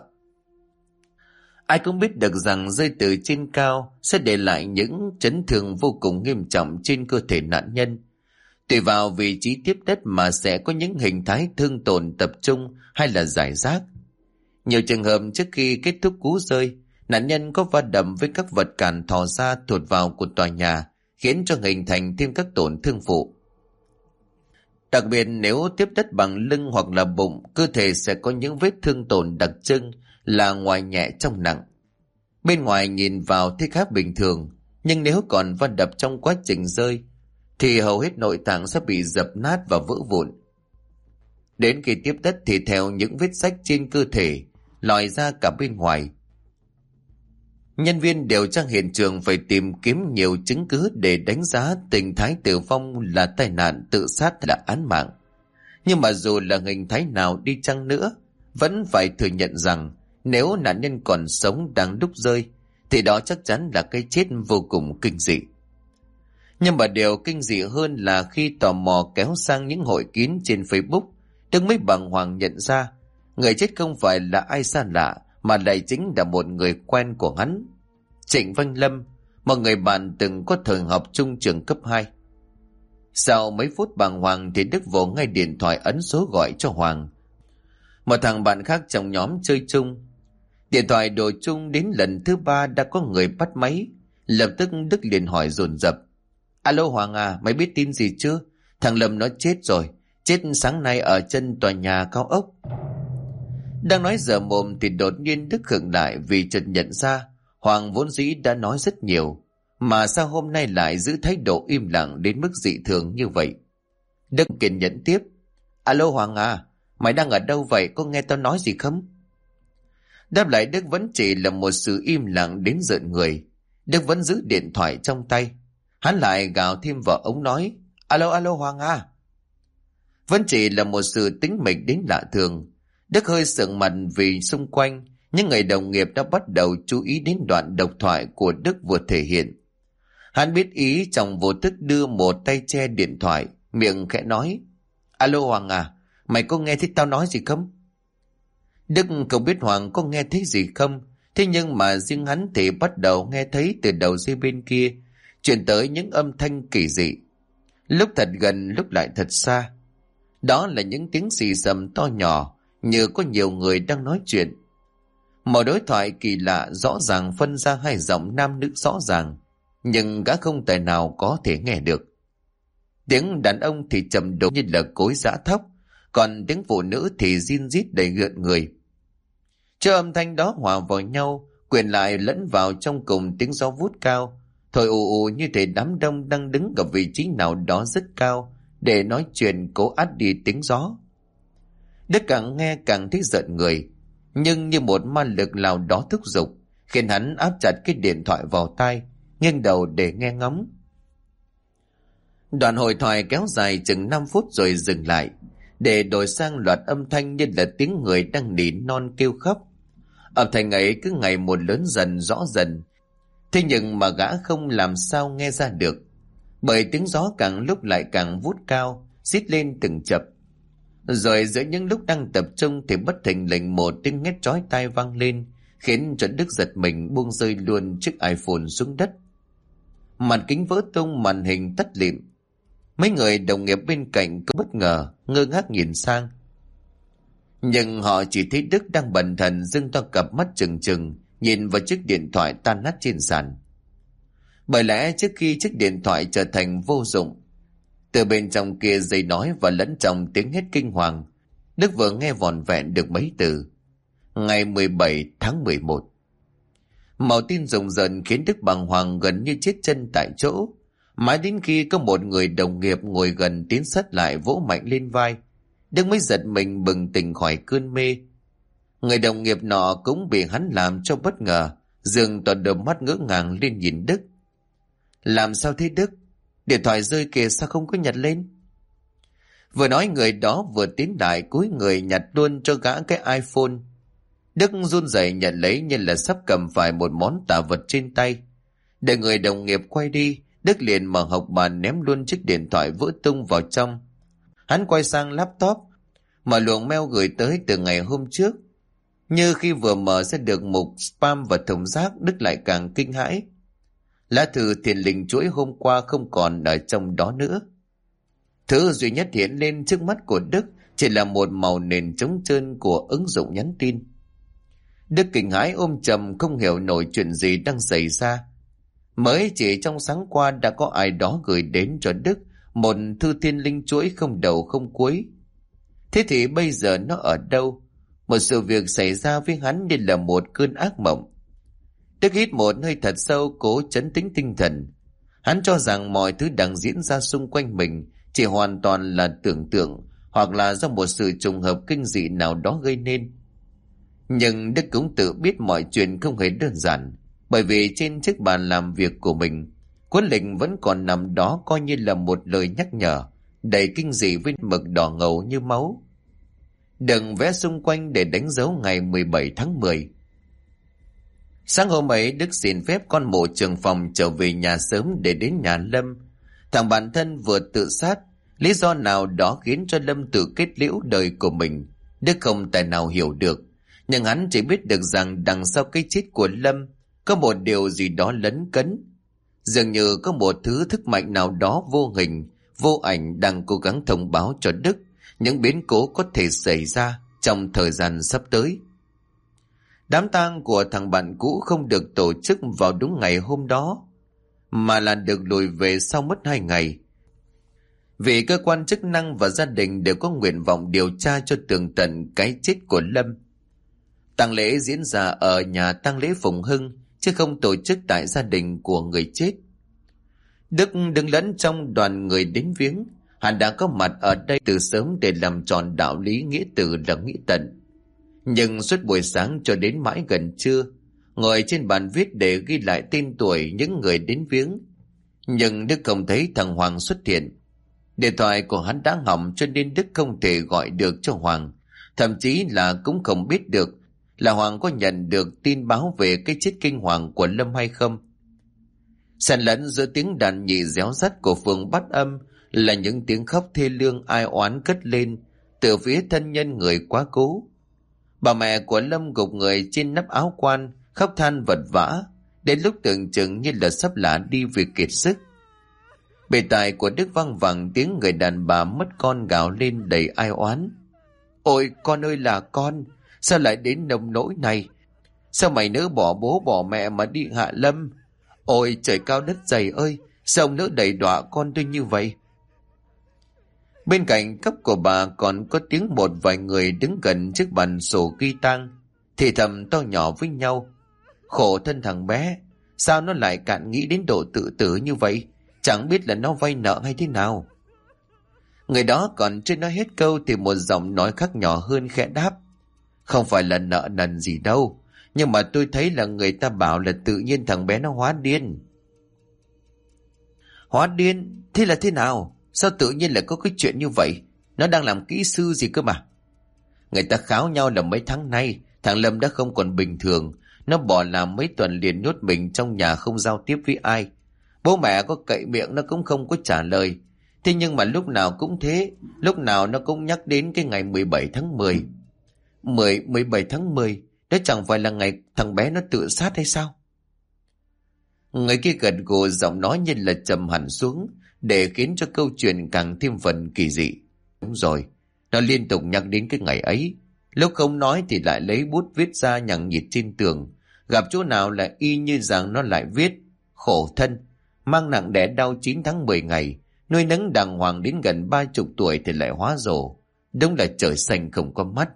Ai cũng biết được rằng rơi từ trên cao sẽ để lại những chấn thương vô cùng nghiêm trọng trên cơ thể nạn nhân. Tùy vào vị trí tiếp đất mà sẽ có những hình thái thương tổn tập trung hay là rải rác. Nhiều trường hợp trước khi kết thúc cú rơi, nạn nhân có va đập với các vật cản thò ra thụt vào của tòa nhà, khiến cho hình thành thêm các tổn thương phụ. Đặc biệt nếu tiếp đất bằng lưng hoặc là bụng, cơ thể sẽ có những vết thương tổn đặc trưng là ngoài nhẹ trong nặng. Bên ngoài nhìn vào thì khá bình thường, nhưng nếu còn va đập trong quá trình rơi, thì hầu hết nội tạng sẽ bị dập nát và vỡ vụn. Đến khi tiếp đất thì theo những vết rách trên cơ thể, lòi ra cả bên ngoài. Nhân viên điều tra hiện trường phải tìm kiếm nhiều chứng cứ để đánh giá tình thái tử vong là tai nạn, tự sát hay là án mạng. Nhưng mà dù là hình thái nào đi chăng nữa, vẫn phải thừa nhận rằng nếu nạn nhân còn sống đang lúc rơi, thì đó chắc chắn là cái chết vô cùng kinh dị. Nhưng mà điều kinh dị hơn là khi tò mò kéo sang những hội kín trên Facebook, Đức mới bàng hoàng nhận ra người chết không phải là ai xa lạ, mà lại chính là một người quen của hắn, Trịnh Văn Lâm, một người bạn từng có thời học chung trường cấp 2. Sau mấy phút bàng hoàng thì Đức vỗ ngay điện thoại ấn số gọi cho Hoàng, một thằng bạn khác trong nhóm chơi chung. Điện thoại đổ chung đến lần thứ 3 đã có người bắt máy. Lập tức Đức liền hỏi dồn dập: Alo Hoàng à, mày biết tin gì chưa? Thằng Lâm nó chết rồi, chết sáng nay ở chân tòa nhà cao ốc. Đang nói dở mồm thì đột nhiên Đức khựng lại, vì chợt nhận ra Hoàng vốn dĩ đã nói rất nhiều, mà sao hôm nay lại giữ thái độ im lặng đến mức dị thường như vậy. Đức kiên nhẫn tiếp: Alo Hoàng à, mày đang ở đâu vậy, có nghe tao nói gì không? Đáp lại Đức vẫn chỉ là một sự im lặng đến rợn người. Đức vẫn giữ điện thoại trong tay. Hắn lại gào thêm vào ống nói: Alo Hoàng à. Vẫn chỉ là một sự tĩnh mịch đến lạ thường. Đức hơi sượng mặt vì xung quanh những người đồng nghiệp đã bắt đầu chú ý đến đoạn độc thoại của Đức vừa thể hiện. Hắn biết ý, trong vô thức đưa một tay che điện thoại, miệng khẽ nói: Alo Hoàng à, mày có nghe thấy tao nói gì không? Đức không biết Hoàng có nghe thấy gì không, thế nhưng mà riêng hắn thì bắt đầu nghe thấy từ đầu dây bên kia truyền tới những âm thanh kỳ dị, lúc thật gần lúc lại thật xa. Đó là những tiếng xì xầm to nhỏ, như có nhiều người đang nói chuyện. Một đối thoại kỳ lạ rõ ràng phân ra hai giọng nam nữ rõ ràng, nhưng gã không tài nào có thể nghe được. Tiếng đàn ông thì trầm đục như là cối giã thóc, còn tiếng phụ nữ thì rin rít đầy gợn người. Cho âm thanh đó hòa vào nhau, quyện lại lẫn vào trong cùng tiếng gió vút cao, thổi ù ù như thể đám đông đang đứng ở vị trí nào đó rất cao để nói chuyện cố át đi tiếng gió. Đức càng nghe càng thấy giận người, nhưng như một ma lực nào đó thúc giục, khiến hắn áp chặt cái điện thoại vào tai, nghiêng đầu để nghe ngóng. Đoạn hội thoại kéo dài chừng 5 phút rồi dừng lại, để đổi sang loạt âm thanh như là tiếng người đang nỉ non kêu khóc. Âm thanh ấy cứ ngày một lớn dần rõ dần, thế nhưng mà gã không làm sao nghe ra được, bởi tiếng gió càng lúc lại càng vút cao, xít lên từng chập. Rồi giữa những lúc đang tập trung thì bất thình lình một tiếng hét chói tai vang lên, khiến cho Đức giật mình buông rơi luôn chiếc iPhone xuống đất. Màn kính vỡ tung, màn hình tắt lịm. Mấy người đồng nghiệp bên cạnh cũng bất ngờ, ngơ ngác nhìn sang. Nhưng họ chỉ thấy Đức đang bần thần dưng to cặp mắt trừng trừng nhìn vào chiếc điện thoại tan nát trên sàn. Bởi lẽ trước khi chiếc điện thoại trở thành vô dụng, từ bên trong kia dây nói và lẫn trong tiếng hét kinh hoàng, Đức vừa nghe vòn vẹn được mấy từ: ngày 17 tháng 11. Màu tin rùng rợn khiến Đức bàng hoàng gần như chết chân tại chỗ. Mãi đến khi có một người đồng nghiệp ngồi gần tiến sát lại vỗ mạnh lên vai, Đức mới giật mình bừng tỉnh khỏi cơn mê. Người đồng nghiệp nọ cũng bị hắn làm cho bất ngờ, dường toàn đôi mắt ngỡ ngàng lên nhìn Đức. Làm sao thế Đức? Điện thoại rơi kìa, sao không có nhặt lên? Vừa nói người đó vừa tiến lại cúi người nhặt luôn cho gã cái iPhone. Đức run rẩy nhận lấy như là sắp cầm phải một món tà vật trên tay. Để người đồng nghiệp quay đi, Đức liền mở hộc bàn ném luôn chiếc điện thoại vỡ tung vào trong. Hắn quay sang laptop, mở luồng mail gửi tới từ ngày hôm trước. Như khi vừa mở ra được mục spam và thùng rác, Đức lại càng kinh hãi. Lá thư thiền linh chuỗi hôm qua không còn ở trong đó nữa. Thứ duy nhất hiện lên trước mắt của Đức chỉ là một màu nền trống trơn của ứng dụng nhắn tin. Đức kinh hãi ôm chầm không hiểu nổi chuyện gì đang xảy ra. Mới chỉ trong sáng qua đã có ai đó gửi đến cho Đức một thư thiên linh chuỗi không đầu không cuối. Thế thì bây giờ nó ở đâu? Một sự việc xảy ra với hắn như là một cơn ác mộng. Đức hít một hơi thật sâu, cố trấn tĩnh tinh thần. Hắn cho rằng mọi thứ đang diễn ra xung quanh mình chỉ hoàn toàn là tưởng tượng hoặc là do một sự trùng hợp kinh dị nào đó gây nên. Nhưng Đức cũng tự biết mọi chuyện không hề đơn giản, bởi vì trên chiếc bàn làm việc của mình, cuốn lịch vẫn còn nằm đó coi như là một lời nhắc nhở đầy kinh dị với mực đỏ ngầu như máu. Đừng vẽ xung quanh để đánh dấu ngày 17 tháng 10. Sáng hôm ấy, Đức xin phép con mụ trưởng phòng trở về nhà sớm để đến nhà Lâm. Thằng bạn thân vừa tự sát, lý do nào đó khiến cho Lâm tự kết liễu đời của mình, Đức không tài nào hiểu được. Nhưng hắn chỉ biết được rằng đằng sau cái chết của Lâm có một điều gì đó lấn cấn. Dường như có một thứ thức mạnh nào đó vô hình, vô ảnh đang cố gắng thông báo cho Đức những biến cố có thể xảy ra trong thời gian sắp tới. Đám tang của thằng bạn cũ không được tổ chức vào đúng ngày hôm đó, mà là được lùi về sau mất 2 ngày. Vì cơ quan chức năng và gia đình đều có nguyện vọng điều tra cho tường tận cái chết của Lâm. Tang lễ diễn ra ở nhà tang lễ Phùng Hưng, chứ không tổ chức tại gia đình của người chết. Đức đứng lẫn trong đoàn người đến viếng. Hắn đã có mặt ở đây từ sớm để làm tròn đạo lý nghĩa tử là nghĩa tận. Nhưng suốt buổi sáng cho đến mãi gần trưa, ngồi trên bàn viết để ghi lại tên tuổi những người đến viếng. Nhưng Đức không thấy thằng Hoàng xuất hiện. Điện thoại của hắn đã hỏng cho nên Đức không thể gọi được cho Hoàng. Thậm chí là cũng không biết được là Hoàng có nhận được tin báo về cái chết kinh hoàng của Lâm hay không. Xen lẫn giữa tiếng đàn nhị réo rắt của phường Bát Âm là những tiếng khóc thê lương ai oán cất lên từ phía thân nhân người quá cố. Bà mẹ của Lâm gục người trên nắp áo quan, khóc than vật vã, đến lúc tưởng chừng như là sắp lả đi vì kiệt sức. Bề tai của Đức văng vẳng tiếng người đàn bà mất con gào lên đầy ai oán. Ôi con ơi là con, sao lại đến nông nỗi này? Sao mày nỡ bỏ bố bỏ mẹ mà đi hạ Lâm? Ôi trời cao đất dày ơi, sao ông nỡ đẩy đọa con tôi như vậy? Bên cạnh cấp của bà còn có tiếng một vài người đứng gần chiếc bàn sổ ghi tang, thì thầm to nhỏ với nhau. Khổ thân thằng bé, sao nó lại cạn nghĩ đến độ tự tử như vậy? Chẳng biết là nó vay nợ hay thế nào. Người đó còn chưa nói hết câu thì một giọng nói khác nhỏ hơn khẽ đáp. Không phải là nợ nần gì đâu, nhưng mà tôi thấy là người ta bảo là tự nhiên thằng bé nó hóa điên. Hóa điên? Thế là thế nào? Sao tự nhiên lại có cái chuyện như vậy? Nó đang làm kỹ sư gì cơ mà? Người ta kháo nhau là mấy tháng nay thằng Lâm đã không còn bình thường. Nó bỏ làm mấy tuần liền nhốt mình trong nhà không giao tiếp với ai. Bố mẹ có cậy miệng nó cũng không có trả lời. Thế nhưng mà lúc nào cũng thế, lúc nào nó cũng nhắc đến cái ngày 17 tháng 10. 17 tháng 10, Đó chẳng phải là ngày thằng bé nó tự sát hay sao? Người kia gật gù, giọng nói như là trầm hẳn xuống, để khiến cho câu chuyện càng thêm phần kỳ dị. Đúng rồi, nó liên tục nhắc đến cái ngày ấy. Lúc không nói thì lại lấy bút viết ra nhằng nhịt trên tường. Gặp chỗ nào là y như rằng nó lại viết: khổ thân, mang nặng đẻ đau 9 tháng 10 ngày, nuôi nấng đàng hoàng đến gần 30 tuổi thì lại hóa rồ. Đúng là trời xanh không có mắt.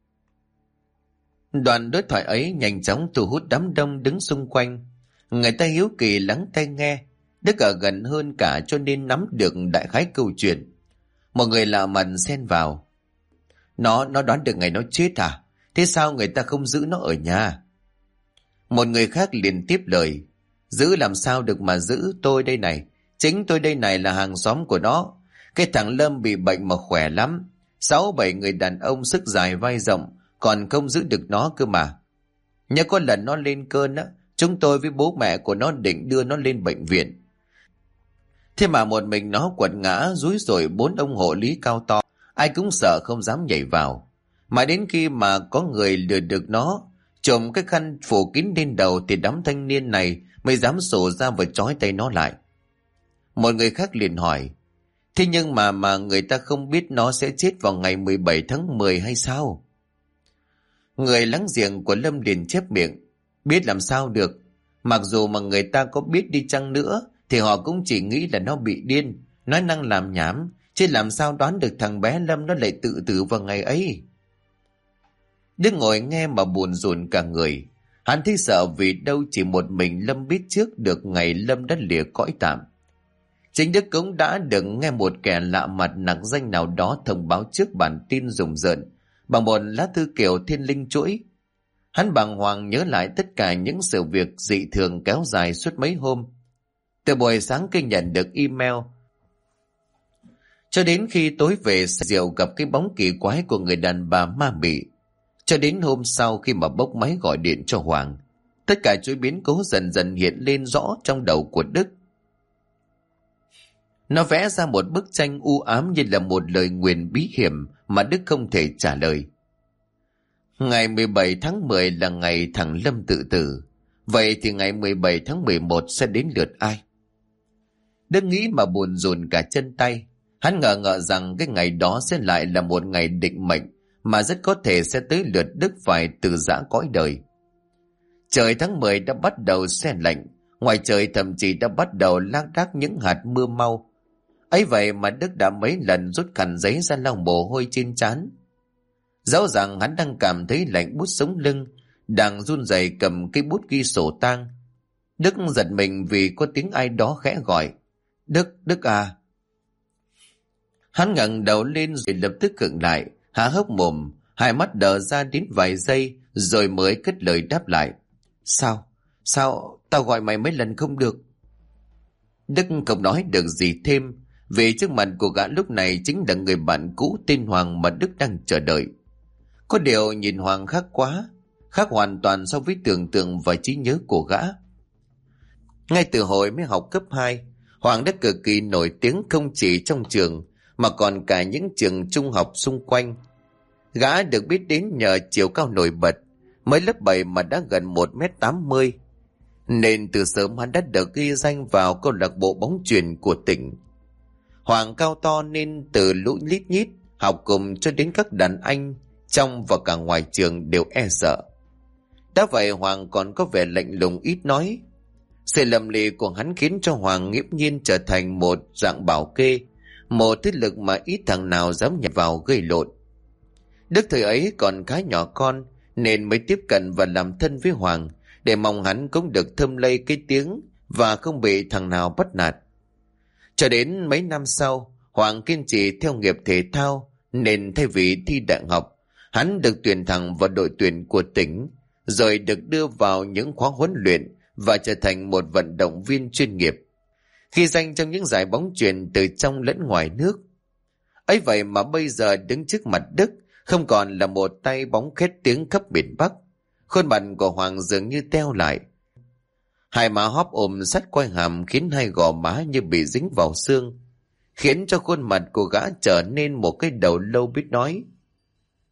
Đoạn đối thoại ấy nhanh chóng thu hút đám đông đứng xung quanh. Người ta hiếu kỳ lắng tai nghe. Đức ở gần hơn cả cho nên nắm được đại khái câu chuyện. Một người lạ mặt xen vào: Nó đoán được ngày nó chết à? Thế sao người ta không giữ nó ở nhà? Một người khác liền tiếp lời: Giữ làm sao được mà giữ, tôi đây này. Chính tôi đây này là hàng xóm của nó. Cái thằng Lâm bị bệnh mà khỏe lắm. 6-7 người đàn ông sức dài vai rộng, còn không giữ được nó cơ mà. Nhớ có lần nó lên cơn á, chúng tôi với bố mẹ của nó định đưa nó lên bệnh viện. Thế mà một mình nó quật ngã rúi rồi 4 ông hộ lý cao to. Ai cũng sợ không dám nhảy vào. Mà đến khi mà có người lừa được nó, trộm cái khăn phủ kín lên đầu, thì đám thanh niên này mới dám sổ ra và trói tay nó lại. Một người khác liền hỏi: Thế nhưng mà người ta không biết nó sẽ chết vào ngày 17 tháng 10 hay sao? Người láng giềng của Lâm liền chép miệng: Biết làm sao được. Mặc dù mà người ta có biết đi chăng nữa thì họ cũng chỉ nghĩ là nó bị điên, nói năng làm nhảm, chứ làm sao đoán được thằng bé Lâm nó lại tự tử vào ngày ấy. Đức ngồi nghe mà buồn rùn cả người. Hắn thấy sợ vì đâu chỉ một mình Lâm biết trước được ngày Lâm đã lìa cõi tạm. Chính Đức cũng đã được nghe một kẻ lạ mặt nặc danh nào đó thông báo trước bản tin rùng rợn bằng một lá thư kiểu thiên linh chuỗi. Hắn bàng hoàng nhớ lại tất cả những sự việc dị thường kéo dài suốt mấy hôm. Từ buổi sáng khi nhận được email cho đến khi tối về rượu gặp cái bóng kỳ quái của người đàn bà ma mị, cho đến hôm sau khi mà bốc máy gọi điện cho Hoàng, tất cả chuỗi biến cố dần dần hiện lên rõ trong đầu của Đức. Nó vẽ ra một bức tranh u ám như là một lời nguyền bí hiểm mà Đức không thể trả lời. Ngày 17 tháng 10 là ngày thằng Lâm tự tử. Vậy thì ngày 17 tháng 11 sẽ đến lượt ai? Đức nghĩ mà buồn rùn cả chân tay. Hắn ngờ rằng cái ngày đó sẽ lại là một ngày định mệnh, mà rất có thể sẽ tới lượt Đức phải từ giã cõi đời. Trời tháng 10 đã bắt đầu se lạnh, ngoài trời thậm chí đã bắt đầu lác đác những hạt mưa mau. Ấy vậy mà Đức đã mấy lần rút khăn giấy ra lau mồ hôi trên trán. Rõ ràng hắn đang cảm thấy lạnh buốt sống lưng, đang run rẩy cầm cái bút ghi sổ tang. Đức giật mình vì có tiếng ai đó khẽ gọi: Đức à. Hắn ngẩng đầu lên rồi lập tức khựng lại, há hốc mồm, hai mắt đờ ra đến vài giây rồi mới cất lời đáp lại: Sao tao gọi mày mấy lần không được? Đức không nói được gì thêm, vì trước mặt của gã lúc này chính là người bạn cũ tên Hoàng mà Đức đang chờ đợi. Có điều nhìn Hoàng khác quá, khác hoàn toàn so với tưởng tượng và trí nhớ của gã. Ngay từ hồi mới học cấp 2, Hoàng đã cực kỳ nổi tiếng không chỉ trong trường mà còn cả những trường trung học xung quanh. Gã được biết đến nhờ chiều cao nổi bật, mới lớp 7 mà đã gần 1m80, nên từ sớm hắn đã được ghi danh vào câu lạc bộ bóng chuyền của tỉnh. Hoàng cao to nên từ lũ lít nhít học cùng cho đến các đàn anh trong và cả ngoài trường đều e sợ. Đã vậy Hoàng còn có vẻ lạnh lùng ít nói. Sự lầm lì của hắn khiến cho Hoàng nghiễm nhiên trở thành một dạng bảo kê, một thế lực mà ít thằng nào dám nhập vào gây lộn. Đức thời ấy còn khá nhỏ con nên mới tiếp cận và làm thân với Hoàng, để mong hắn cũng được thơm lây cái tiếng và không bị thằng nào bắt nạt. Cho đến mấy năm sau, Hoàng kiên trì theo nghiệp thể thao nên thay vì thi đại học, hắn được tuyển thẳng vào đội tuyển của tỉnh, rồi được đưa vào những khóa huấn luyện và trở thành một vận động viên chuyên nghiệp, ghi danh trong những giải bóng chuyền từ trong lẫn ngoài nước. Ấy vậy mà bây giờ đứng trước mặt Đức không còn là một tay bóng khét tiếng khắp miền Bắc. Khuôn mặt của Hoàng dường như teo lại, hai má hóp ôm sát quai hàm khiến hai gò má như bị dính vào xương, khiến cho khuôn mặt của gã trở nên một cái đầu lâu biết nói.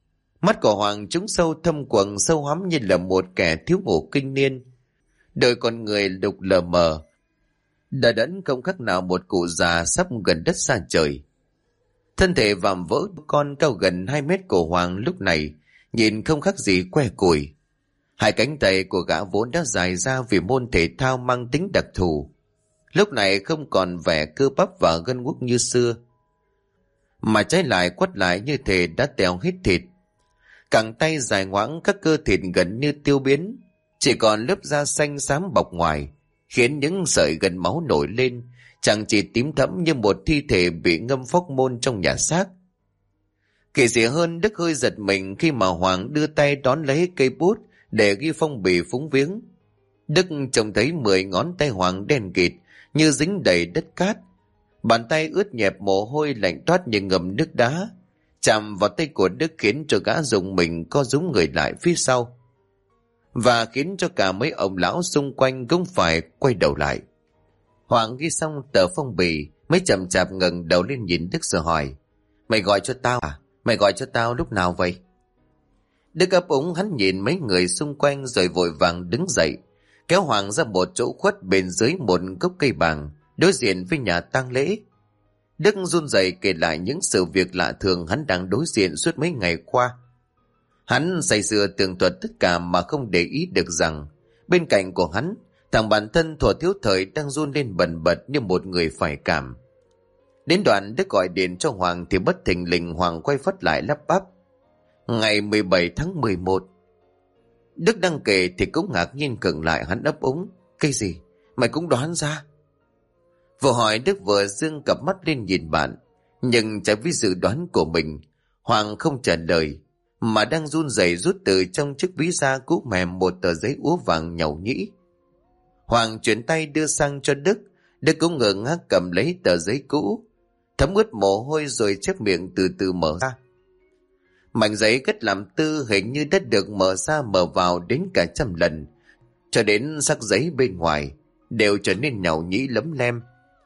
Mắt của Hoàng trúng sâu thâm quầng, sâu hoắm như là một kẻ thiếu ngủ kinh niên. Đôi con người đục lờ mờ, đờ đẫn không khác nào một cụ già sắp gần đất xa trời. Thân thể vạm vỡ con cao gần 2 mét của Hoàng lúc này nhìn không khác gì que củi. Hai cánh tay của gã vốn đã dài ra vì môn thể thao mang tính đặc thù, lúc này không còn vẻ cơ bắp và gân guốc như xưa, mà trái lại quắt lại như thể đã tèo hết thịt. Cẳng tay dài ngoãng, các cơ thịt gần như tiêu biến, chỉ còn lớp da xanh xám bọc ngoài, khiến những sợi gân máu nổi lên, chẳng chỉ tím thẫm như một thi thể bị ngâm phóc môn trong nhà xác. Kỳ dị hơn, Đức hơi giật mình khi mà Hoàng đưa tay đón lấy cây bút để ghi phong bì phúng viếng. Đức trông thấy 10 ngón tay Hoàng đen kịt như dính đầy đất cát, bàn tay ướt nhẹp mồ hôi lạnh toát như ngầm nước đá. Chạm vào tay của Đức khiến cho gã dùng mình co rúm người lại phía sau, và khiến cho cả mấy ông lão xung quanh cũng phải quay đầu lại. Hoàng ghi xong tờ phong bì mới chậm chạp ngẩng đầu lên nhìn Đức rồi hỏi: "Mày gọi cho tao à? Mày gọi cho tao lúc nào vậy?" Đức ấp úng, hắn nhìn mấy người xung quanh rồi vội vàng đứng dậy, kéo Hoàng ra một chỗ khuất bên dưới một gốc cây bàng đối diện với nhà tang lễ. Đức run rẩy kể lại những sự việc lạ thường hắn đang đối diện suốt mấy ngày qua. Hắn say sưa tường thuật tất cả mà không để ý được rằng bên cạnh của hắn, thằng bạn thân thuở thiếu thời đang run lên bần bật như một người phải cảm. Đến đoạn Đức gọi điện cho Hoàng thì bất thình lình Hoàng quay phất lại lắp bắp: "Ngày 17 tháng 11. Đức đang kể thì cũng ngạc nhiên khựng lại, hắn ấp úng: "Cái gì? Mày cũng đoán ra?" Vừa hỏi Đức vừa dương cặp mắt lên nhìn bạn, nhưng trái với dự đoán của mình, Hoàng không trả lời, mà đang run rẩy rút từ trong chiếc ví da cũ mềm một tờ giấy úa vàng nhàu nhĩ. Hoàng chuyển tay đưa sang cho Đức. Đức cũng ngơ ngác cầm lấy tờ giấy cũ, thấm ướt mồ hôi rồi chép miệng từ từ mở ra. Mảnh giấy cất làm tư hình như đã được mở ra mở vào đến cả trăm lần, cho đến sắc giấy bên ngoài đều trở nên nhàu nhĩ lấm lem.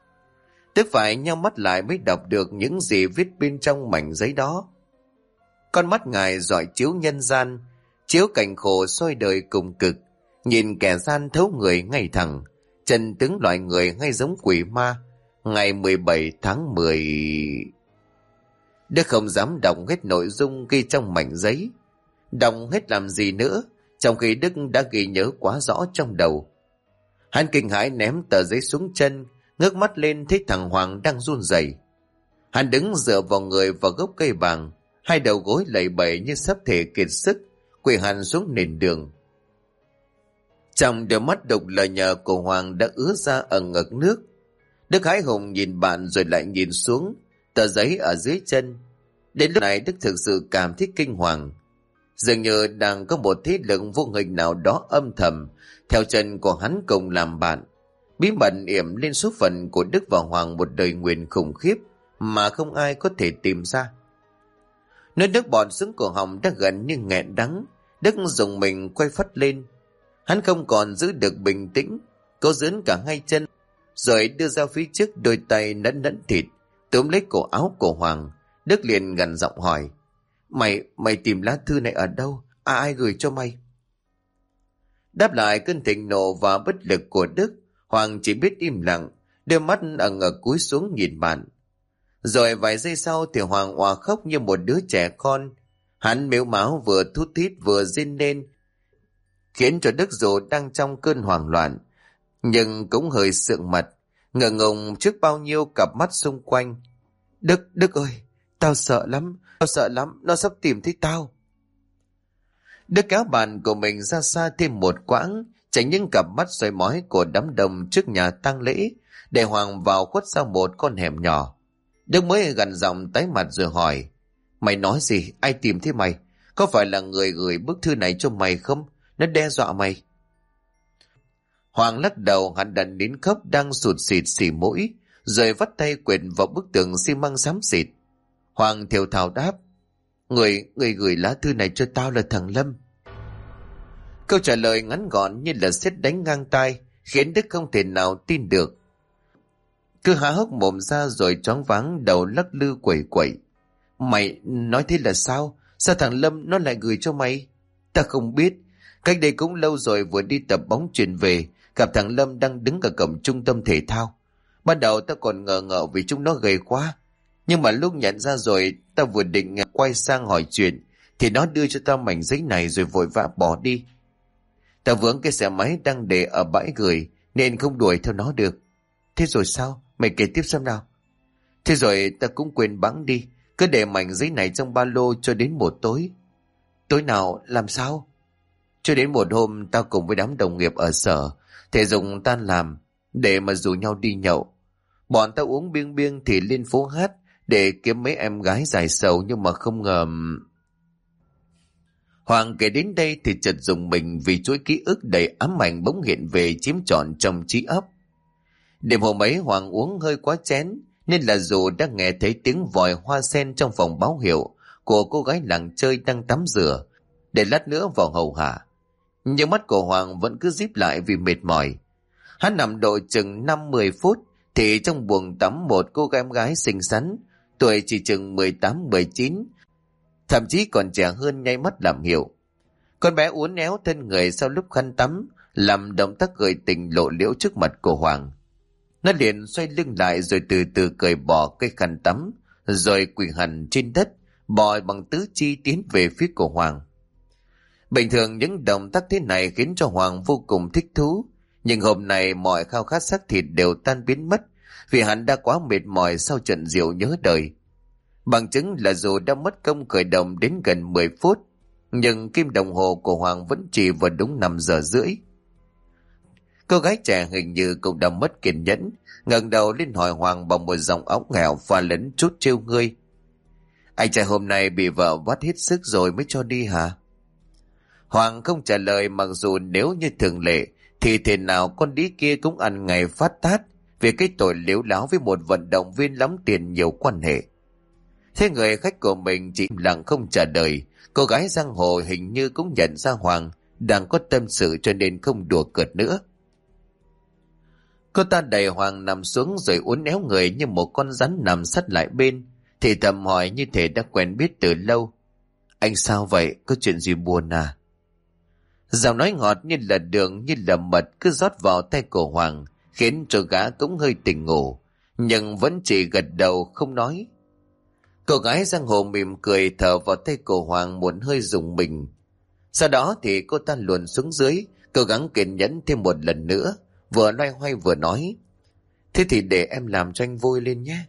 Đức phải nhắm mắt lại mới đọc được những gì viết bên trong mảnh giấy đó. Con mắt ngài rọi chiếu nhân gian, chiếu cảnh khổ soi đời cùng cực, nhìn kẻ gian thấu người ngay thẳng, chân tướng loại người ngay giống quỷ ma. Ngày 17 tháng 10. Đức không dám đọc hết nội dung ghi trong mảnh giấy. Đọc hết làm gì nữa, trong khi Đức đã ghi nhớ quá rõ trong đầu. Hắn kinh hãi ném tờ giấy xuống chân, ngước mắt lên thấy thằng Hoàng đang run rẩy. Hắn đứng dựa vào người vào gốc cây bàng, hai đầu gối lầy bẩy như sắp thể kiệt sức, quỳ hẳn xuống nền đường. Trong đôi mắt đục lờ nhờ của Hoàng đã ứa ra ẩn ngực nước. Đức hãi hùng nhìn bạn rồi lại nhìn xuống tờ giấy ở dưới chân. Đến lúc này Đức thực sự cảm thấy kinh hoàng, dường như đang có một thế lực vô hình nào đó âm thầm theo chân của hắn cùng làm bạn, bí mật yểm lên số phận của Đức và Hoàng một đời nguyền khủng khiếp mà không ai có thể tìm ra. Nơi nước bọt xuống cổ họng đã gần như nghẹn đắng, Đức dùng mình quay phắt lên. Hắn không còn giữ được bình tĩnh, cố dướn cả hai chân, rồi đưa ra phía trước đôi tay nẫn nẫn thịt, túm lấy cổ áo của Hoàng. Đức liền gằn giọng hỏi: Mày tìm lá thư này ở đâu? Ai gửi cho mày? Đáp lại cơn thịnh nộ và bất lực của Đức, Hoàng chỉ biết im lặng, đôi mắt ẩn ngực cúi xuống nhìn bạn. Rồi vài giây sau thì Hoàng òa khóc như một đứa trẻ con. Hắn mếu máo vừa thút thít vừa rên lên, khiến cho Đức dù đang trong cơn hoảng loạn nhưng cũng hơi sượng mặt, ngờ ngùng trước bao nhiêu cặp mắt xung quanh. Đức ơi, tao sợ lắm, nó sắp tìm thấy tao. Đức kéo bạn của mình ra xa thêm một quãng, tránh những cặp mắt soi mói của đám đông trước nhà tang lễ, để Hoàng vào khuất sau một con hẻm nhỏ. Đức mới gằn giọng tái mặt rồi hỏi: Mày nói gì? Ai tìm thấy mày? Có phải là người gửi bức thư này cho mày không? Nó đe dọa mày. Hoàng lắc đầu, hắn đần đến khóc đang sụt sịt xỉ mũi, rồi vắt tay quệt vào bức tường xi măng xám xịt. Hoàng thều thào đáp: Người gửi lá thư này cho tao là thằng Lâm. Câu trả lời ngắn gọn như là sét đánh ngang tai, khiến Đức không thể nào tin được. Cứ há hốc mồm ra rồi choáng váng đầu lắc lư quẩy quẩy. Mày nói thế là sao? Sao thằng Lâm nó lại gửi cho mày? Ta không biết. Cách đây cũng lâu rồi, vừa đi tập bóng chuyền về, gặp thằng Lâm đang đứng ở cổng trung tâm thể thao. Ban đầu ta còn ngờ ngợ vì chúng nó gầy quá. Nhưng mà lúc nhận ra rồi, ta vừa định quay sang hỏi chuyện, thì nó đưa cho ta mảnh giấy này rồi vội vã bỏ đi. Ta vướng cái xe máy đang để ở bãi gửi, nên không đuổi theo nó được. Thế rồi sao? Mày kể tiếp xem nào. Thế rồi ta cũng quên bẵng đi, cứ để mảnh giấy này trong ba lô cho đến một tối. Tối nào làm sao? Cho đến một hôm, tao cùng với đám đồng nghiệp ở sở thể dục tan làm để mà rủ nhau đi nhậu. Bọn tao uống biêng biêng thì lên phố hát để kiếm mấy em gái dài sầu, nhưng mà không ngờ... Hoàng kể đến đây thì chợt rùng mình vì chuỗi ký ức đầy ám ảnh bỗng hiện về chiếm trọn trong trí óc. Đêm hôm ấy Hoàng uống hơi quá chén, nên là dù đã nghe thấy tiếng vòi hoa sen trong phòng báo hiệu của cô gái làng chơi đang tắm rửa để lát nữa vào hầu hạ, nhưng mắt của Hoàng vẫn cứ díp lại vì mệt mỏi. Hắn nằm độ chừng 5-10 phút thì trong buồng tắm một cô em gái xinh xắn, tuổi chỉ chừng 18-19, thậm chí còn trẻ hơn, nháy mắt làm hiệu. Con bé uốn éo thân người sau lúc khăn tắm, làm động tác gợi tình lộ liễu trước mặt của Hoàng. Nó liền xoay lưng lại rồi từ từ cởi bỏ cái khăn tắm, rồi quỳ hẳn trên đất, bò bằng tứ chi tiến về phía của Hoàng. Bình thường những động tác thế này khiến cho Hoàng vô cùng thích thú, nhưng hôm nay mọi khao khát xác thịt đều tan biến mất, vì hắn đã quá mệt mỏi sau trận rượu nhớ đời. Bằng chứng là dù đã mất công khởi động đến gần 10 phút, nhưng kim đồng hồ của Hoàng vẫn chỉ vào đúng 5 giờ rưỡi. Cô gái trẻ hình như cũng đã mất kiên nhẫn, ngẩng đầu lên hỏi Hoàng bằng một giọng óng nghèo và lẫn chút trêu ngươi. Anh trai hôm nay bị vợ vắt hết sức rồi mới cho đi hả? Hoàng không trả lời, mặc dù nếu như thường lệ thì thế nào con đĩ kia cũng ăn ngày phát tát vì cái tội lếu láo với một vận động viên lắm tiền nhiều quan hệ. Thế người khách của mình chỉ im lặng không trả lời. Cô gái giang hồ hình như cũng nhận ra Hoàng đang có tâm sự cho nên không đùa cợt nữa. Cô ta đẩy Hoàng nằm xuống rồi uốn éo người như một con rắn nằm sát lại bên, thì thầm hỏi như thể đã quen biết từ lâu. Anh sao vậy? Có chuyện gì buồn à? Giọng nói ngọt như là đường, như là mật cứ rót vào tay của Hoàng, khiến cho gã cũng hơi tỉnh ngủ, nhưng vẫn chỉ gật đầu không nói. Cô gái giang hồ mỉm cười thở vào tay của Hoàng một hơi rùng mình. Sau đó thì cô ta luồn xuống dưới, cố gắng kiên nhẫn thêm một lần nữa, vừa loay hoay vừa nói. Thế thì để em làm cho anh vui lên nhé.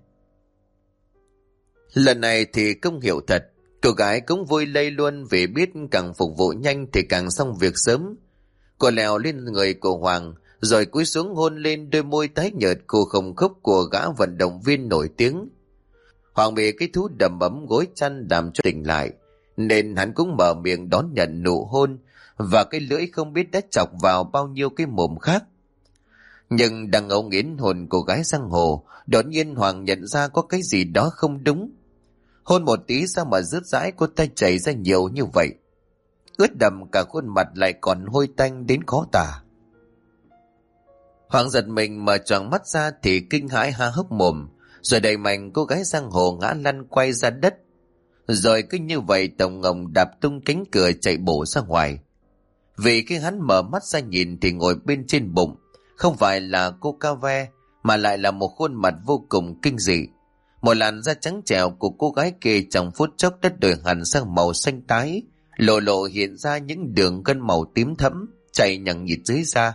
Lần này thì công hiểu thật. Cô gái cũng vui lây luôn, vì biết càng phục vụ nhanh thì càng xong việc sớm. Cô leo lên người của Hoàng, rồi cúi xuống hôn lên đôi môi tái nhợt cô không khóc của gã vận động viên nổi tiếng. Hoàng bị cái thú đầm ấm gối chăn làm cho tỉnh lại, nên hắn cũng mở miệng đón nhận nụ hôn, và cái lưỡi không biết đã chọc vào bao nhiêu cái mồm khác. Nhưng đang ngấu nghiến hồn cô gái giang hồ, đột nhiên Hoàng nhận ra có cái gì đó không đúng. Hôn một tí sao mà rớt rãi, cô tay chảy ra nhiều như vậy, ướt đầm cả khuôn mặt, lại còn hôi tanh đến khó tả. Hoàng giật mình mở choàng mắt ra thì kinh hãi há hốc mồm, rồi đẩy mạnh cô gái giang hồ ngã lăn quay ra đất. Rồi cứ như vậy tổng ngồng đạp tung cánh cửa chạy bổ ra ngoài. Vì khi hắn mở mắt ra nhìn thì ngồi bên trên bụng không phải là cô Ca Ve, mà lại là một khuôn mặt vô cùng kinh dị. Một làn da trắng trẻo của cô gái kia trong phút chốc đã đổi hẳn sang màu xanh tái, lộ lộ hiện ra những đường gân màu tím thẫm chạy nhằng nhịt dưới da.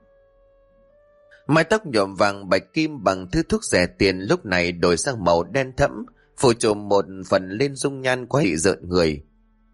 Mái tóc nhuộm vàng bạch kim bằng thứ thuốc rẻ tiền lúc này đổi sang màu đen thẫm, phủ trùm một phần lên dung nhan quá dị rợn người.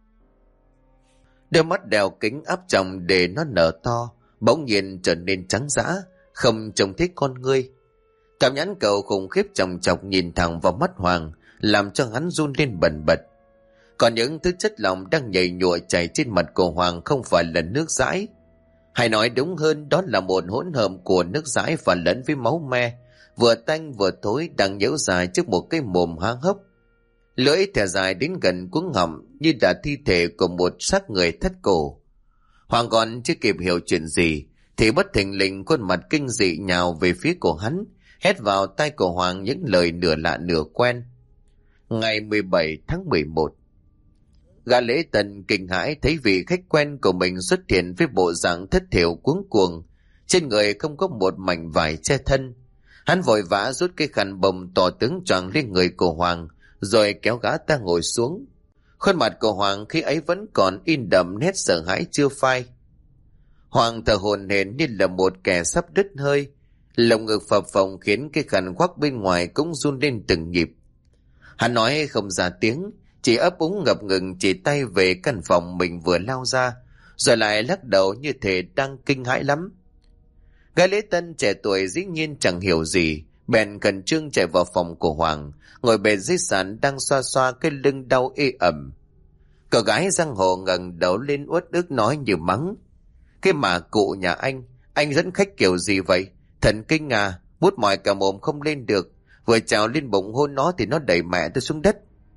Đôi mắt đeo kính áp tròng để nó nở to, bỗng nhiên trở nên trắng dã, không trông thấy con ngươi. Cảm nhãn cầu khủng khiếp chòng chọc nhìn thẳng vào mắt Hoàng, làm cho hắn run lên bần bật. Còn những thứ chất lỏng đang nhảy nhụa chảy trên mặt của Hoàng không phải là nước dãi, hay nói đúng hơn đó là một hỗn hợp của nước dãi và lẫn với máu me, vừa tanh vừa thối, đang nhễu dài trước một cái mồm há hốc. Lưỡi thè dài đến gần cuống họng như là thi thể của một xác người thất cổ. Hoàng còn chưa kịp hiểu chuyện gì thì bất thình lình khuôn mặt kinh dị nhào về phía của hắn, hét vào tai của Hoàng những lời nửa lạ nửa quen. Ngày 17 tháng 11. Gã lễ tân kinh hãi thấy vị khách quen của mình xuất hiện với bộ dạng thất thểu cuống cuồng, trên người không có một mảnh vải che thân. Hắn vội vã rút cái khăn bông to tướng choàng lên người của Hoàng, rồi kéo gã ta ngồi xuống. Khuôn mặt của Hoàng khi ấy vẫn còn in đậm nét sợ hãi chưa phai. Hoàng thở hổn hển như là một kẻ sắp đứt hơi, lồng ngực phập phồng khiến cái khăn khoác bên ngoài cũng run lên từng nhịp. Hắn nói không ra tiếng, chỉ ấp úng ngập ngừng chỉ tay về căn phòng mình vừa lao ra, rồi lại lắc đầu như thể đang kinh hãi lắm. Gái lễ tân trẻ tuổi dĩ nhiên chẳng hiểu gì, bèn khẩn trương chạy vào phòng của Hoàng, ngồi bệt dưới sàn đang xoa xoa cái lưng đau ê ẩm. Cậu gái giang hồ ngẩng đầu lên uất ức nói như mắng: "Cái mà cụ nhà anh dẫn khách kiểu gì vậy? Thần kinh à, bút mỏi cả mồm không lên được, vừa trèo lên bụng hôn nó thì nó đẩy mẹ tôi xuống đất."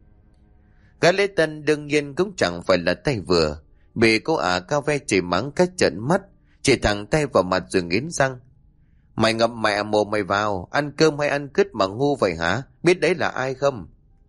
Gã lễ tân đương nhiên cũng chẳng phải là tay vừa, bị cô cao ve chỉ mắng cách trợn mắt, chỉ thẳng tay vào mặt rồi nghiến răng: "Mày ngậm mẹ mồm mày vào, ăn cơm hay ăn cứt mà ngu vậy hả? Biết đấy là ai không?"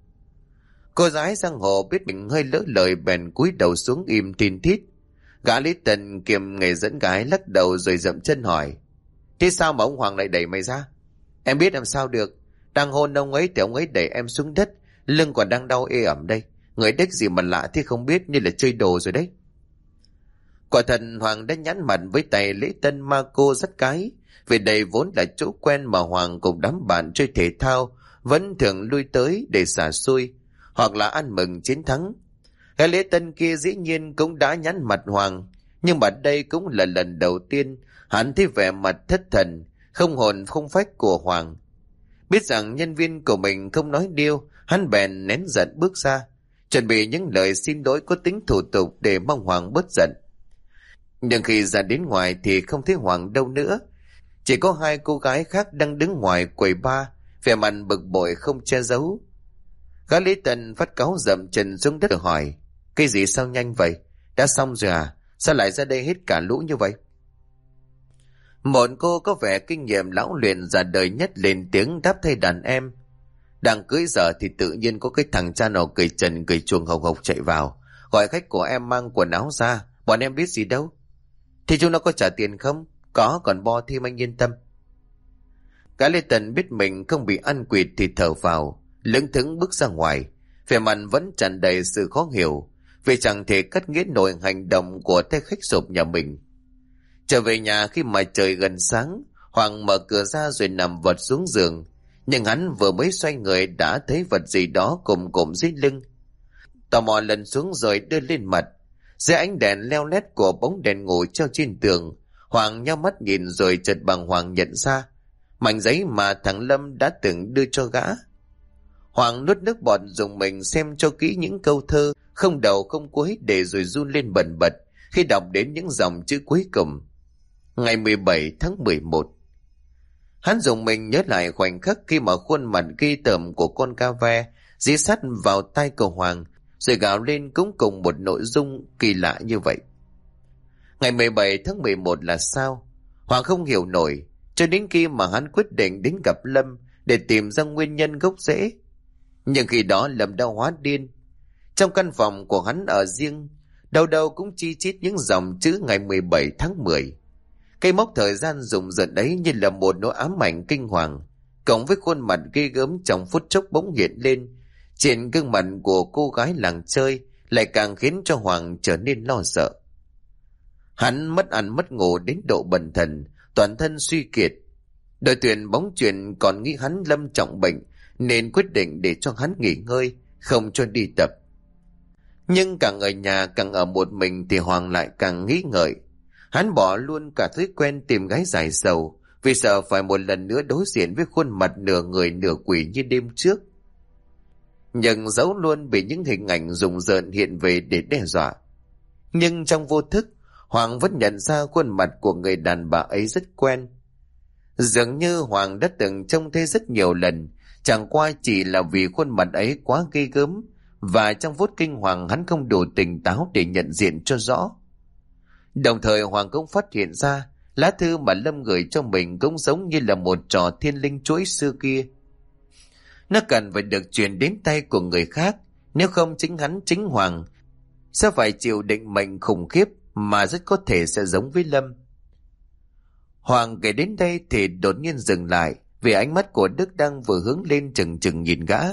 Cô gái giang hồ biết mình hơi lỡ lời bèn cúi đầu xuống im tin thít. Gã lễ tân kiềm nghề dẫn gái lắc đầu rồi dậm chân hỏi: "Thế sao mà ông Hoàng lại đẩy mày ra?" "Em biết làm sao được, đang hôn ông ấy thì ông ấy đẩy em xuống đất, lưng còn đang đau ê ẩm đây. Người đếch gì mà lạ thế không biết, như là chơi đồ rồi đấy." Quả thật Hoàng đã nhắn mặt với tay lễ tân ma cô rất cái, vì đây vốn là chỗ quen mà Hoàng cùng đám bạn chơi thể thao vẫn thường lui tới để xả xui hoặc là ăn mừng chiến thắng. Gã lễ tân kia dĩ nhiên cũng đã nhắn mặt Hoàng, nhưng mà đây cũng là lần đầu tiên hắn thấy vẻ mặt thất thần, không hồn không phách của Hoàng. Biết rằng nhân viên của mình không nói điêu, hắn bèn nén giận bước ra, chuẩn bị những lời xin lỗi có tính thủ tục để mong Hoàng bớt giận. Nhưng khi ra đến ngoài thì không thấy Hoàng đâu nữa, chỉ có hai cô gái khác đang đứng ngoài quầy bar, vẻ mặt bực bội không che giấu. Gã lễ tân phát cáu dậm chân xuống đất hỏi: "Cái gì sao nhanh vậy? Đã xong rồi à? Sao lại ra đây hết cả lũ như vậy?" Một cô có vẻ kinh nghiệm lão luyện già đời nhất lên tiếng đáp thay đàn em: "Đang cưới giờ thì tự nhiên có cái thằng cha nào cởi trần cởi chuồng hồng hộc chạy vào, gọi khách của em mang quần áo ra, bọn em biết gì đâu." "Thì chúng nó có trả tiền không?" "Có, còn bo thêm, anh yên tâm." Gã lê tần biết mình không bị ăn quỵt thì thở vào, lững thững bước ra ngoài, vẻ mặt vẫn tràn đầy sự khó hiểu, vì chẳng thể cắt nghĩa nổi hành động của tay khách sộp nhà mình. Trở về nhà khi mà trời gần sáng, Hoàng mở cửa ra rồi nằm vật xuống giường, nhưng hắn vừa mới xoay người đã thấy vật gì đó cồm cộm dưới lưng. Tò mò lần xuống rồi đưa lên mặt, dưới ánh đèn leo lét của bóng đèn ngủ treo trên tường, Hoàng nhắm mắt nhìn rồi chợt bàng hoàng nhận ra mảnh giấy mà thằng Lâm đã từng đưa cho gã. Hoàng nuốt nước bọt dùng mình xem cho kỹ những câu thơ không đầu không cuối để rồi run lên bần bật khi đọc đến những dòng chữ cuối cùng: "Ngày 17 tháng 11. Hắn dùng mình nhớ lại khoảnh khắc khi mà khuôn mặt ghi tởm của con ca ve dí sát vào tai cầu Hoàng, rồi gào lên cũng cùng một nội dung kỳ lạ như vậy. Ngày 17 tháng 11 là sao? Hoàng không hiểu nổi, cho đến khi mà hắn quyết định đến gặp Lâm để tìm ra nguyên nhân gốc rễ. Nhưng khi đó Lâm đã hóa điên. Trong căn phòng của hắn ở riêng, đâu đâu cũng chi chít những dòng chữ ngày 17 tháng 10. Cây mốc thời gian rùng rợn ấy như là một nỗi ám ảnh kinh hoàng, cộng với khuôn mặt ghê gớm trong phút chốc bỗng hiện lên trên gương mặt của cô gái làng chơi, lại càng khiến cho Hoàng trở nên lo sợ. Hắn mất ăn mất ngủ đến độ bần thần, toàn thân suy kiệt. Đội tuyển bóng chuyền còn nghĩ hắn lâm trọng bệnh nên quyết định để cho hắn nghỉ ngơi, không cho đi tập. Nhưng càng ở nhà càng ở một mình thì Hoàng lại càng nghĩ ngợi. Hắn bỏ luôn cả thói quen tìm gái giải sầu, vì sợ phải một lần nữa đối diện với khuôn mặt nửa người nửa quỷ như đêm trước. Nhưng dẫu luôn bị những hình ảnh rùng rợn hiện về để đe dọa. Nhưng trong vô thức, Hoàng vẫn nhận ra khuôn mặt của người đàn bà ấy rất quen. Dường như Hoàng đã từng trông thấy rất nhiều lần, chẳng qua chỉ là vì khuôn mặt ấy quá ghê gớm, và trong phút kinh hoàng hắn không đủ tỉnh táo để nhận diện cho rõ. Đồng thời Hoàng cũng phát hiện ra lá thư mà Lâm gửi cho mình cũng giống như là một trò thiên linh chuỗi xưa kia. Nó cần phải được truyền đến tay của người khác, nếu không chính hắn chính Hoàng sẽ phải chịu định mệnh khủng khiếp mà rất có thể sẽ giống với Lâm. Hoàng kể đến đây thì đột nhiên dừng lại vì ánh mắt của Đức đang vừa hướng lên chừng chừng nhìn gã.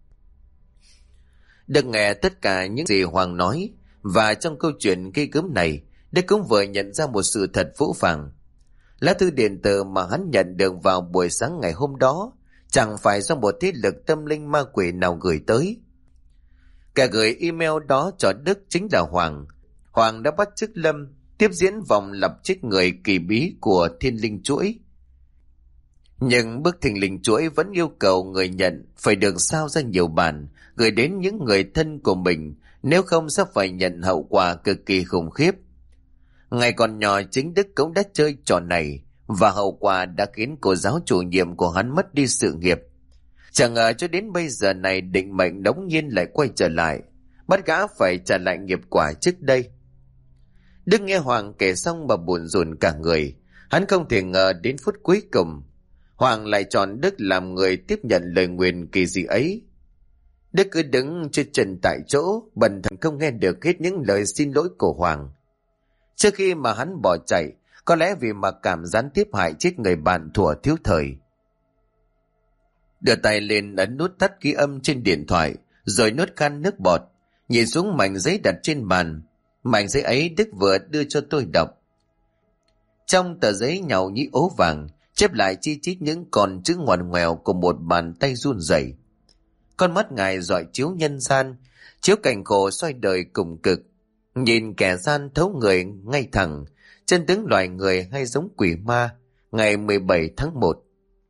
Đức nghe tất cả những gì Hoàng nói, và trong câu chuyện gây gớm này, Đức cũng vừa nhận ra một sự thật phũ phàng. Lá thư điện tử mà hắn nhận được vào buổi sáng ngày hôm đó chẳng phải do một thế lực tâm linh ma quỷ nào gửi tới. Kẻ gửi email đó cho Đức chính là Hoàng. Hoàng đã bắt chước Lâm tiếp diễn vòng lập chết người kỳ bí của thiên linh chuỗi. Nhưng bức thình linh chuỗi vẫn yêu cầu người nhận phải được sao ra nhiều bản gửi đến những người thân của mình, nếu không sẽ phải nhận hậu quả cực kỳ khủng khiếp. Ngày còn nhỏ chính Đức cũng đã chơi trò này, và hậu quả đã khiến cô giáo chủ nhiệm của hắn mất đi sự nghiệp. Chẳng ngờ cho đến bây giờ này định mệnh đống nhiên lại quay trở lại, bắt gã phải trả lại nghiệp quả trước đây. Đức nghe Hoàng kể xong mà buồn rùn cả người. Hắn không thể ngờ đến phút cuối cùng Hoàng lại chọn Đức làm người tiếp nhận lời nguyền kỳ dị ấy. Đức cứ đứng trên chân tại chỗ, bần thần không nghe được hết những lời xin lỗi của Hoàng. Trước khi mà hắn bỏ chạy, có lẽ vì mặc cảm gián tiếp hại chết người bạn thuở thiếu thời. Đưa tay lên ấn nút tắt ghi âm trên điện thoại, rồi nuốt khan nước bọt, nhìn xuống mảnh giấy đặt trên bàn. Mảnh giấy ấy Đức vừa đưa cho tôi đọc. Trong tờ giấy nhàu nhĩ ố vàng, chép lại chi chít những con chữ ngoằn ngoèo của một bàn tay run rẩy. Con mắt ngài rọi chiếu nhân gian, chiếu cảnh khổ xoay đời cùng cực. Nhìn kẻ gian thấu người ngay thẳng, chân tướng loài người hay giống quỷ ma. Ngày 17 tháng 1.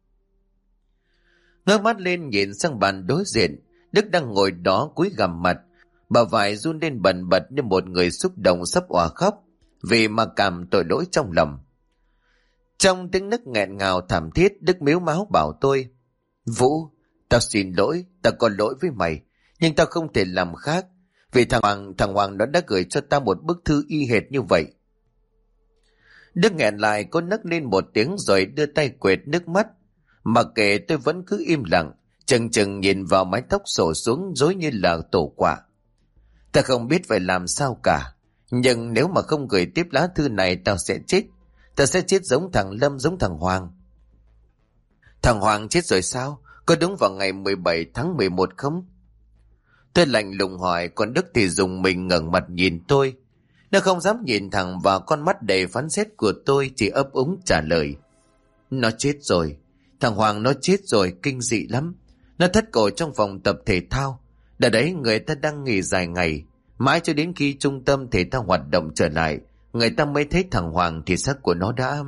Ngước mắt lên nhìn sang bàn đối diện, Đức đang ngồi đó cúi gằm mặt, bà vải run lên bần bật như một người xúc động sắp òa khóc vì mặc cảm tội lỗi trong lòng. Trong tiếng nấc nghẹn ngào thảm thiết, Đức mếu máo bảo tôi: Vũ, tao xin lỗi, tao có lỗi với mày, nhưng tao không thể làm khác, vì thằng Hoàng nó đã gửi cho tao một bức thư y hệt như vậy. Đức nghẹn lại, cô nấc lên một tiếng rồi đưa tay quệt nước mắt. Mặc kệ tôi vẫn cứ im lặng, chừng chừng nhìn vào mái tóc xổ xuống rối như là tổ quả. Ta không biết phải làm sao cả, nhưng nếu mà không gửi tiếp lá thư này tao sẽ chết. Ta sẽ chết giống thằng Lâm, giống thằng Hoàng. Thằng Hoàng chết rồi sao? Có đúng vào ngày 17 tháng 11 không? Tôi lạnh lùng hỏi, còn Đức thì dùng mình ngẩng mặt nhìn tôi. Nó không dám nhìn thẳng vào con mắt đầy phán xét của tôi, chỉ ấp úng trả lời. Nó chết rồi. Thằng Hoàng nó chết rồi, kinh dị lắm. Nó thất cổ trong phòng tập thể thao. Đợt đấy người ta đang nghỉ dài ngày, mãi cho đến khi trung tâm thể thao hoạt động trở lại, người ta mới thấy thằng Hoàng thì xác của nó đã...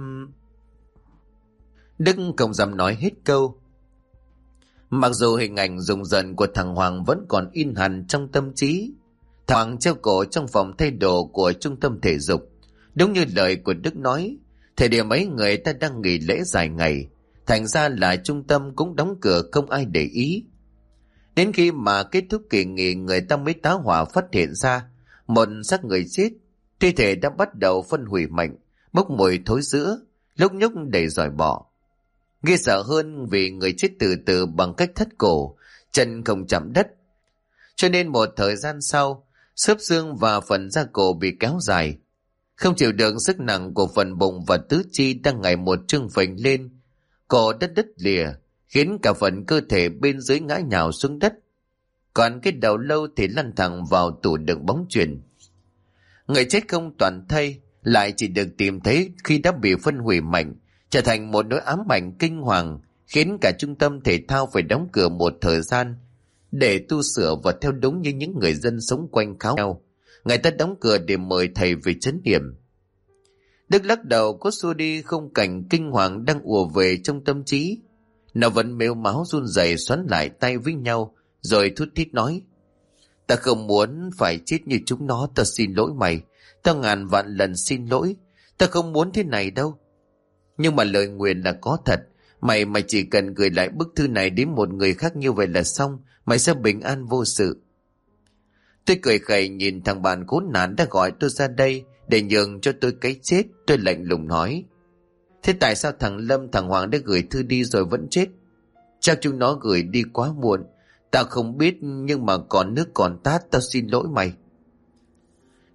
Đức không dám nói hết câu. Mặc dù hình ảnh rùng rợn của thằng Hoàng vẫn còn in hằn trong tâm trí. Thằng Hoàng treo cổ trong phòng thay đồ của trung tâm thể dục. Đúng như lời của Đức nói, thời điểm ấy người ta đang nghỉ lễ dài ngày, thành ra là trung tâm cũng đóng cửa, không ai để ý. Đến khi mà kết thúc kỳ nghỉ, người ta mới tá hỏa phát hiện ra một xác người chết, thi thể đã bắt đầu phân hủy mạnh, bốc mùi thối rữa, lúc nhúc đầy dòi bọ. Ghê sợ hơn vì người chết từ từ bằng cách thất cổ, chân không chạm đất. Cho nên một thời gian sau, xương xương và phần da cổ bị kéo dài. Không chịu được sức nặng của phần bụng và tứ chi đang ngày một trương phình lên, cổ đất đứt lìa, khiến cả phần cơ thể bên dưới ngã nhào xuống đất. Còn cái đầu lâu thì lăn thẳng vào tủ đựng bóng chuyền. Người chết không toàn thây, lại chỉ được tìm thấy khi đã bị phân hủy mạnh, trở thành một nỗi ám ảnh kinh hoàng, khiến cả trung tâm thể thao phải đóng cửa một thời gian để tu sửa và theo đúng như những người dân sống quanh kháo nhau. Người ta đóng cửa để mời thầy về trấn yểm. Đức lắc đầu có xua đi khung cảnh kinh hoàng đang ùa về trong tâm trí. Nó vẫn mếu máo run rẩy xoắn lại tay với nhau, rồi thút thít nói: Ta không muốn phải chết như chúng nó, ta xin lỗi mày. Ta ngàn vạn lần xin lỗi. Ta không muốn thế này đâu. Nhưng mà lời nguyền là có thật. Mày chỉ cần gửi lại bức thư này đến một người khác như vậy là xong. Mày sẽ bình an vô sự. Tôi cười khẩy nhìn thằng bạn khốn nạn đã gọi tôi ra đây để nhường cho tôi cái chết. Tôi lạnh lùng nói: Thế tại sao thằng Lâm, thằng Hoàng đã gửi thư đi rồi vẫn chết? Chắc chúng nó gửi đi quá muộn. Tao không biết, nhưng mà còn nước còn tát, tao xin lỗi mày.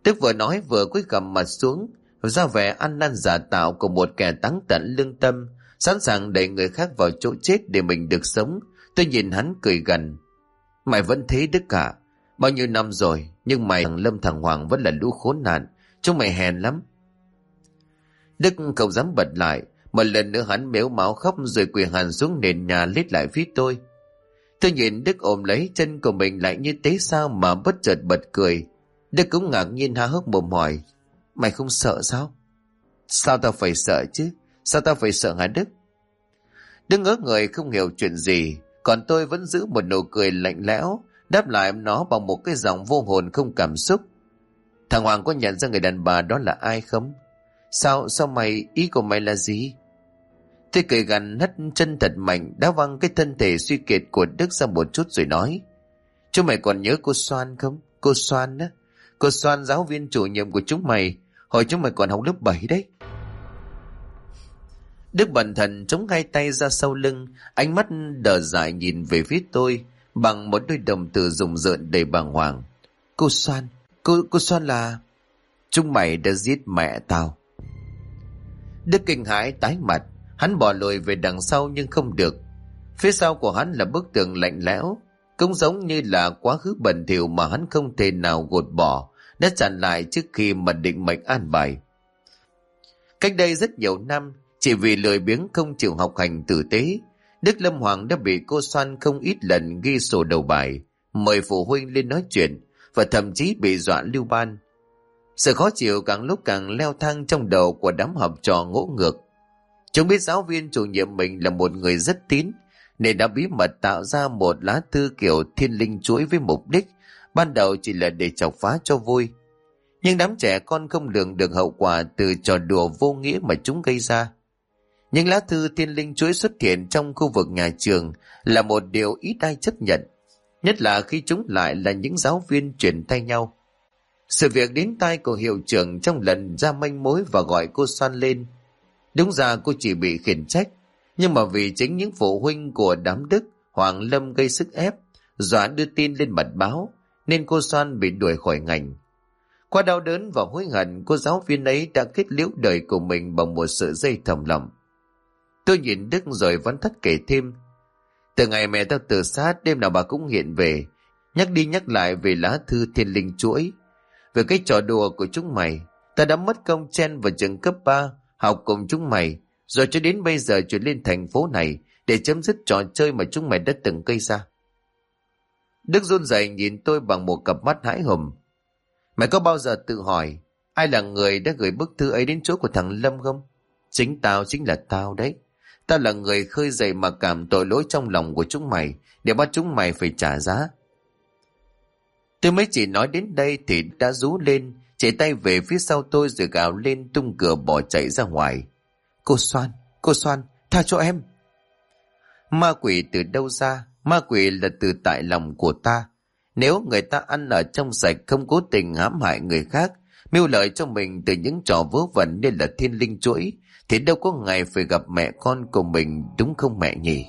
Đức vừa nói vừa cúi gằm mặt xuống, ra vẻ ăn năn giả tạo của một kẻ táng tận lương tâm, sẵn sàng đẩy người khác vào chỗ chết để mình được sống. Tôi nhìn hắn cười gằn. Mày vẫn thế Đức cả. Bao nhiêu năm rồi, nhưng mày thằng Lâm thằng Hoàng vẫn là lũ khốn nạn. Chúng mày hèn lắm. Đức không dám bật lại. Một lần nữa hắn mếu máu khóc rồi quỳ hẳn xuống nền nhà lết lại phía tôi. Tôi nhìn Đức ôm lấy chân của mình lại như thế sao mà bất chợt bật cười. Đức cũng ngạc nhiên há hốc mồm hỏi. Mày không sợ sao? Sao tao phải sợ chứ? Sao tao phải sợ hả Đức? Đức ngớ người không hiểu chuyện gì. Còn tôi vẫn giữ một nụ cười lạnh lẽo, đáp lại nó bằng một cái giọng vô hồn không cảm xúc. Thằng Hoàng có nhận ra người đàn bà đó là ai không? Sao mày, ý của mày là gì? Tôi cười gằn hất chân thật mạnh, đá văng cái thân thể suy kiệt của Đức ra một chút rồi nói. Chúng mày còn nhớ cô Soan không? Cô Soan á. Cô Soan giáo viên chủ nhiệm của chúng mày, hồi chúng mày còn học lớp 7 đấy. Đức bần thần chống hai tay ra sau lưng, ánh mắt đờ dại nhìn về phía tôi bằng một đôi đồng tử rùng rợn đầy bàng hoàng. Cô Soan, cô Soan là... Chúng mày đã giết mẹ tao. Đức kinh hãi tái mặt, hắn bỏ lùi về đằng sau nhưng không được. Phía sau của hắn là bức tường lạnh lẽo, cũng giống như là quá khứ bẩn thỉu mà hắn không thể nào gột bỏ, đã chặn lại trước khi mà định mệnh an bài. Cách đây rất nhiều năm, chỉ vì lười biếng không chịu học hành tử tế, Đức Lâm Hoàng đã bị cô Soan không ít lần ghi sổ đầu bài, mời phụ huynh lên nói chuyện và thậm chí bị dọa lưu ban. Sự khó chịu càng lúc càng leo thang trong đầu của đám học trò ngỗ ngược. Chúng biết giáo viên chủ nhiệm mình là một người rất tín, nên đã bí mật tạo ra một lá thư kiểu thiên linh chuỗi với mục đích ban đầu chỉ là để chọc phá cho vui. Nhưng đám trẻ con không lường được hậu quả từ trò đùa vô nghĩa mà chúng gây ra. Những lá thư thiên linh chuỗi xuất hiện trong khu vực nhà trường là một điều ít ai chấp nhận, nhất là khi chúng lại là những giáo viên chuyển tay nhau. Sự việc đến tai của hiệu trưởng trong lần ra manh mối và gọi cô Soan lên. Đúng ra cô chỉ bị khiển trách, nhưng mà vì chính những phụ huynh của đám Đức, Hoàng Lâm gây sức ép, dọa đưa tin lên mặt báo, nên cô Soan bị đuổi khỏi ngành. Qua đau đớn và hối hận, cô giáo viên ấy đã kết liễu đời của mình bằng một sợi dây thòng lòng. Tôi nhìn Đức rồi vẫn thất kể thêm. Từ ngày mẹ tao tự sát, đêm nào bà cũng hiện về, nhắc đi nhắc lại về lá thư thiên linh chuỗi. Về cái trò đùa của chúng mày, ta đã mất công chen vào trường cấp 3, học cùng chúng mày, rồi cho đến bây giờ chuyển lên thành phố này để chấm dứt trò chơi mà chúng mày đã từng gây ra. Đức run rẩy nhìn tôi bằng một cặp mắt hãi hùng. Mày có bao giờ tự hỏi ai là người đã gửi bức thư ấy đến chỗ của thằng Lâm không? Chính là tao đấy. Tao là người khơi dậy mặc cảm tội lỗi trong lòng của chúng mày để bắt chúng mày phải trả giá. Tôi mới chỉ nói đến đây thì đã rú lên, chạy tay về phía sau tôi rồi gào lên tung cửa bỏ chạy ra ngoài. Cô Soan, tha cho em. Ma quỷ từ đâu ra? Ma quỷ là từ tại lòng của ta. Nếu người ta ăn ở trong sạch, không cố tình hãm hại người khác, mưu lợi cho mình từ những trò vớ vẩn nên là thiên linh chuỗi, thì đâu có ngày phải gặp mẹ con của mình, đúng không mẹ nhỉ?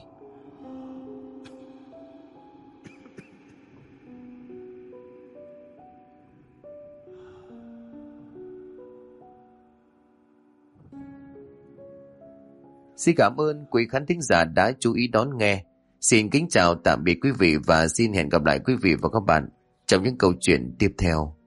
Xin cảm ơn quý khán thính giả đã chú ý đón nghe. Xin kính chào tạm biệt quý vị và xin hẹn gặp lại quý vị và các bạn trong những câu chuyện tiếp theo.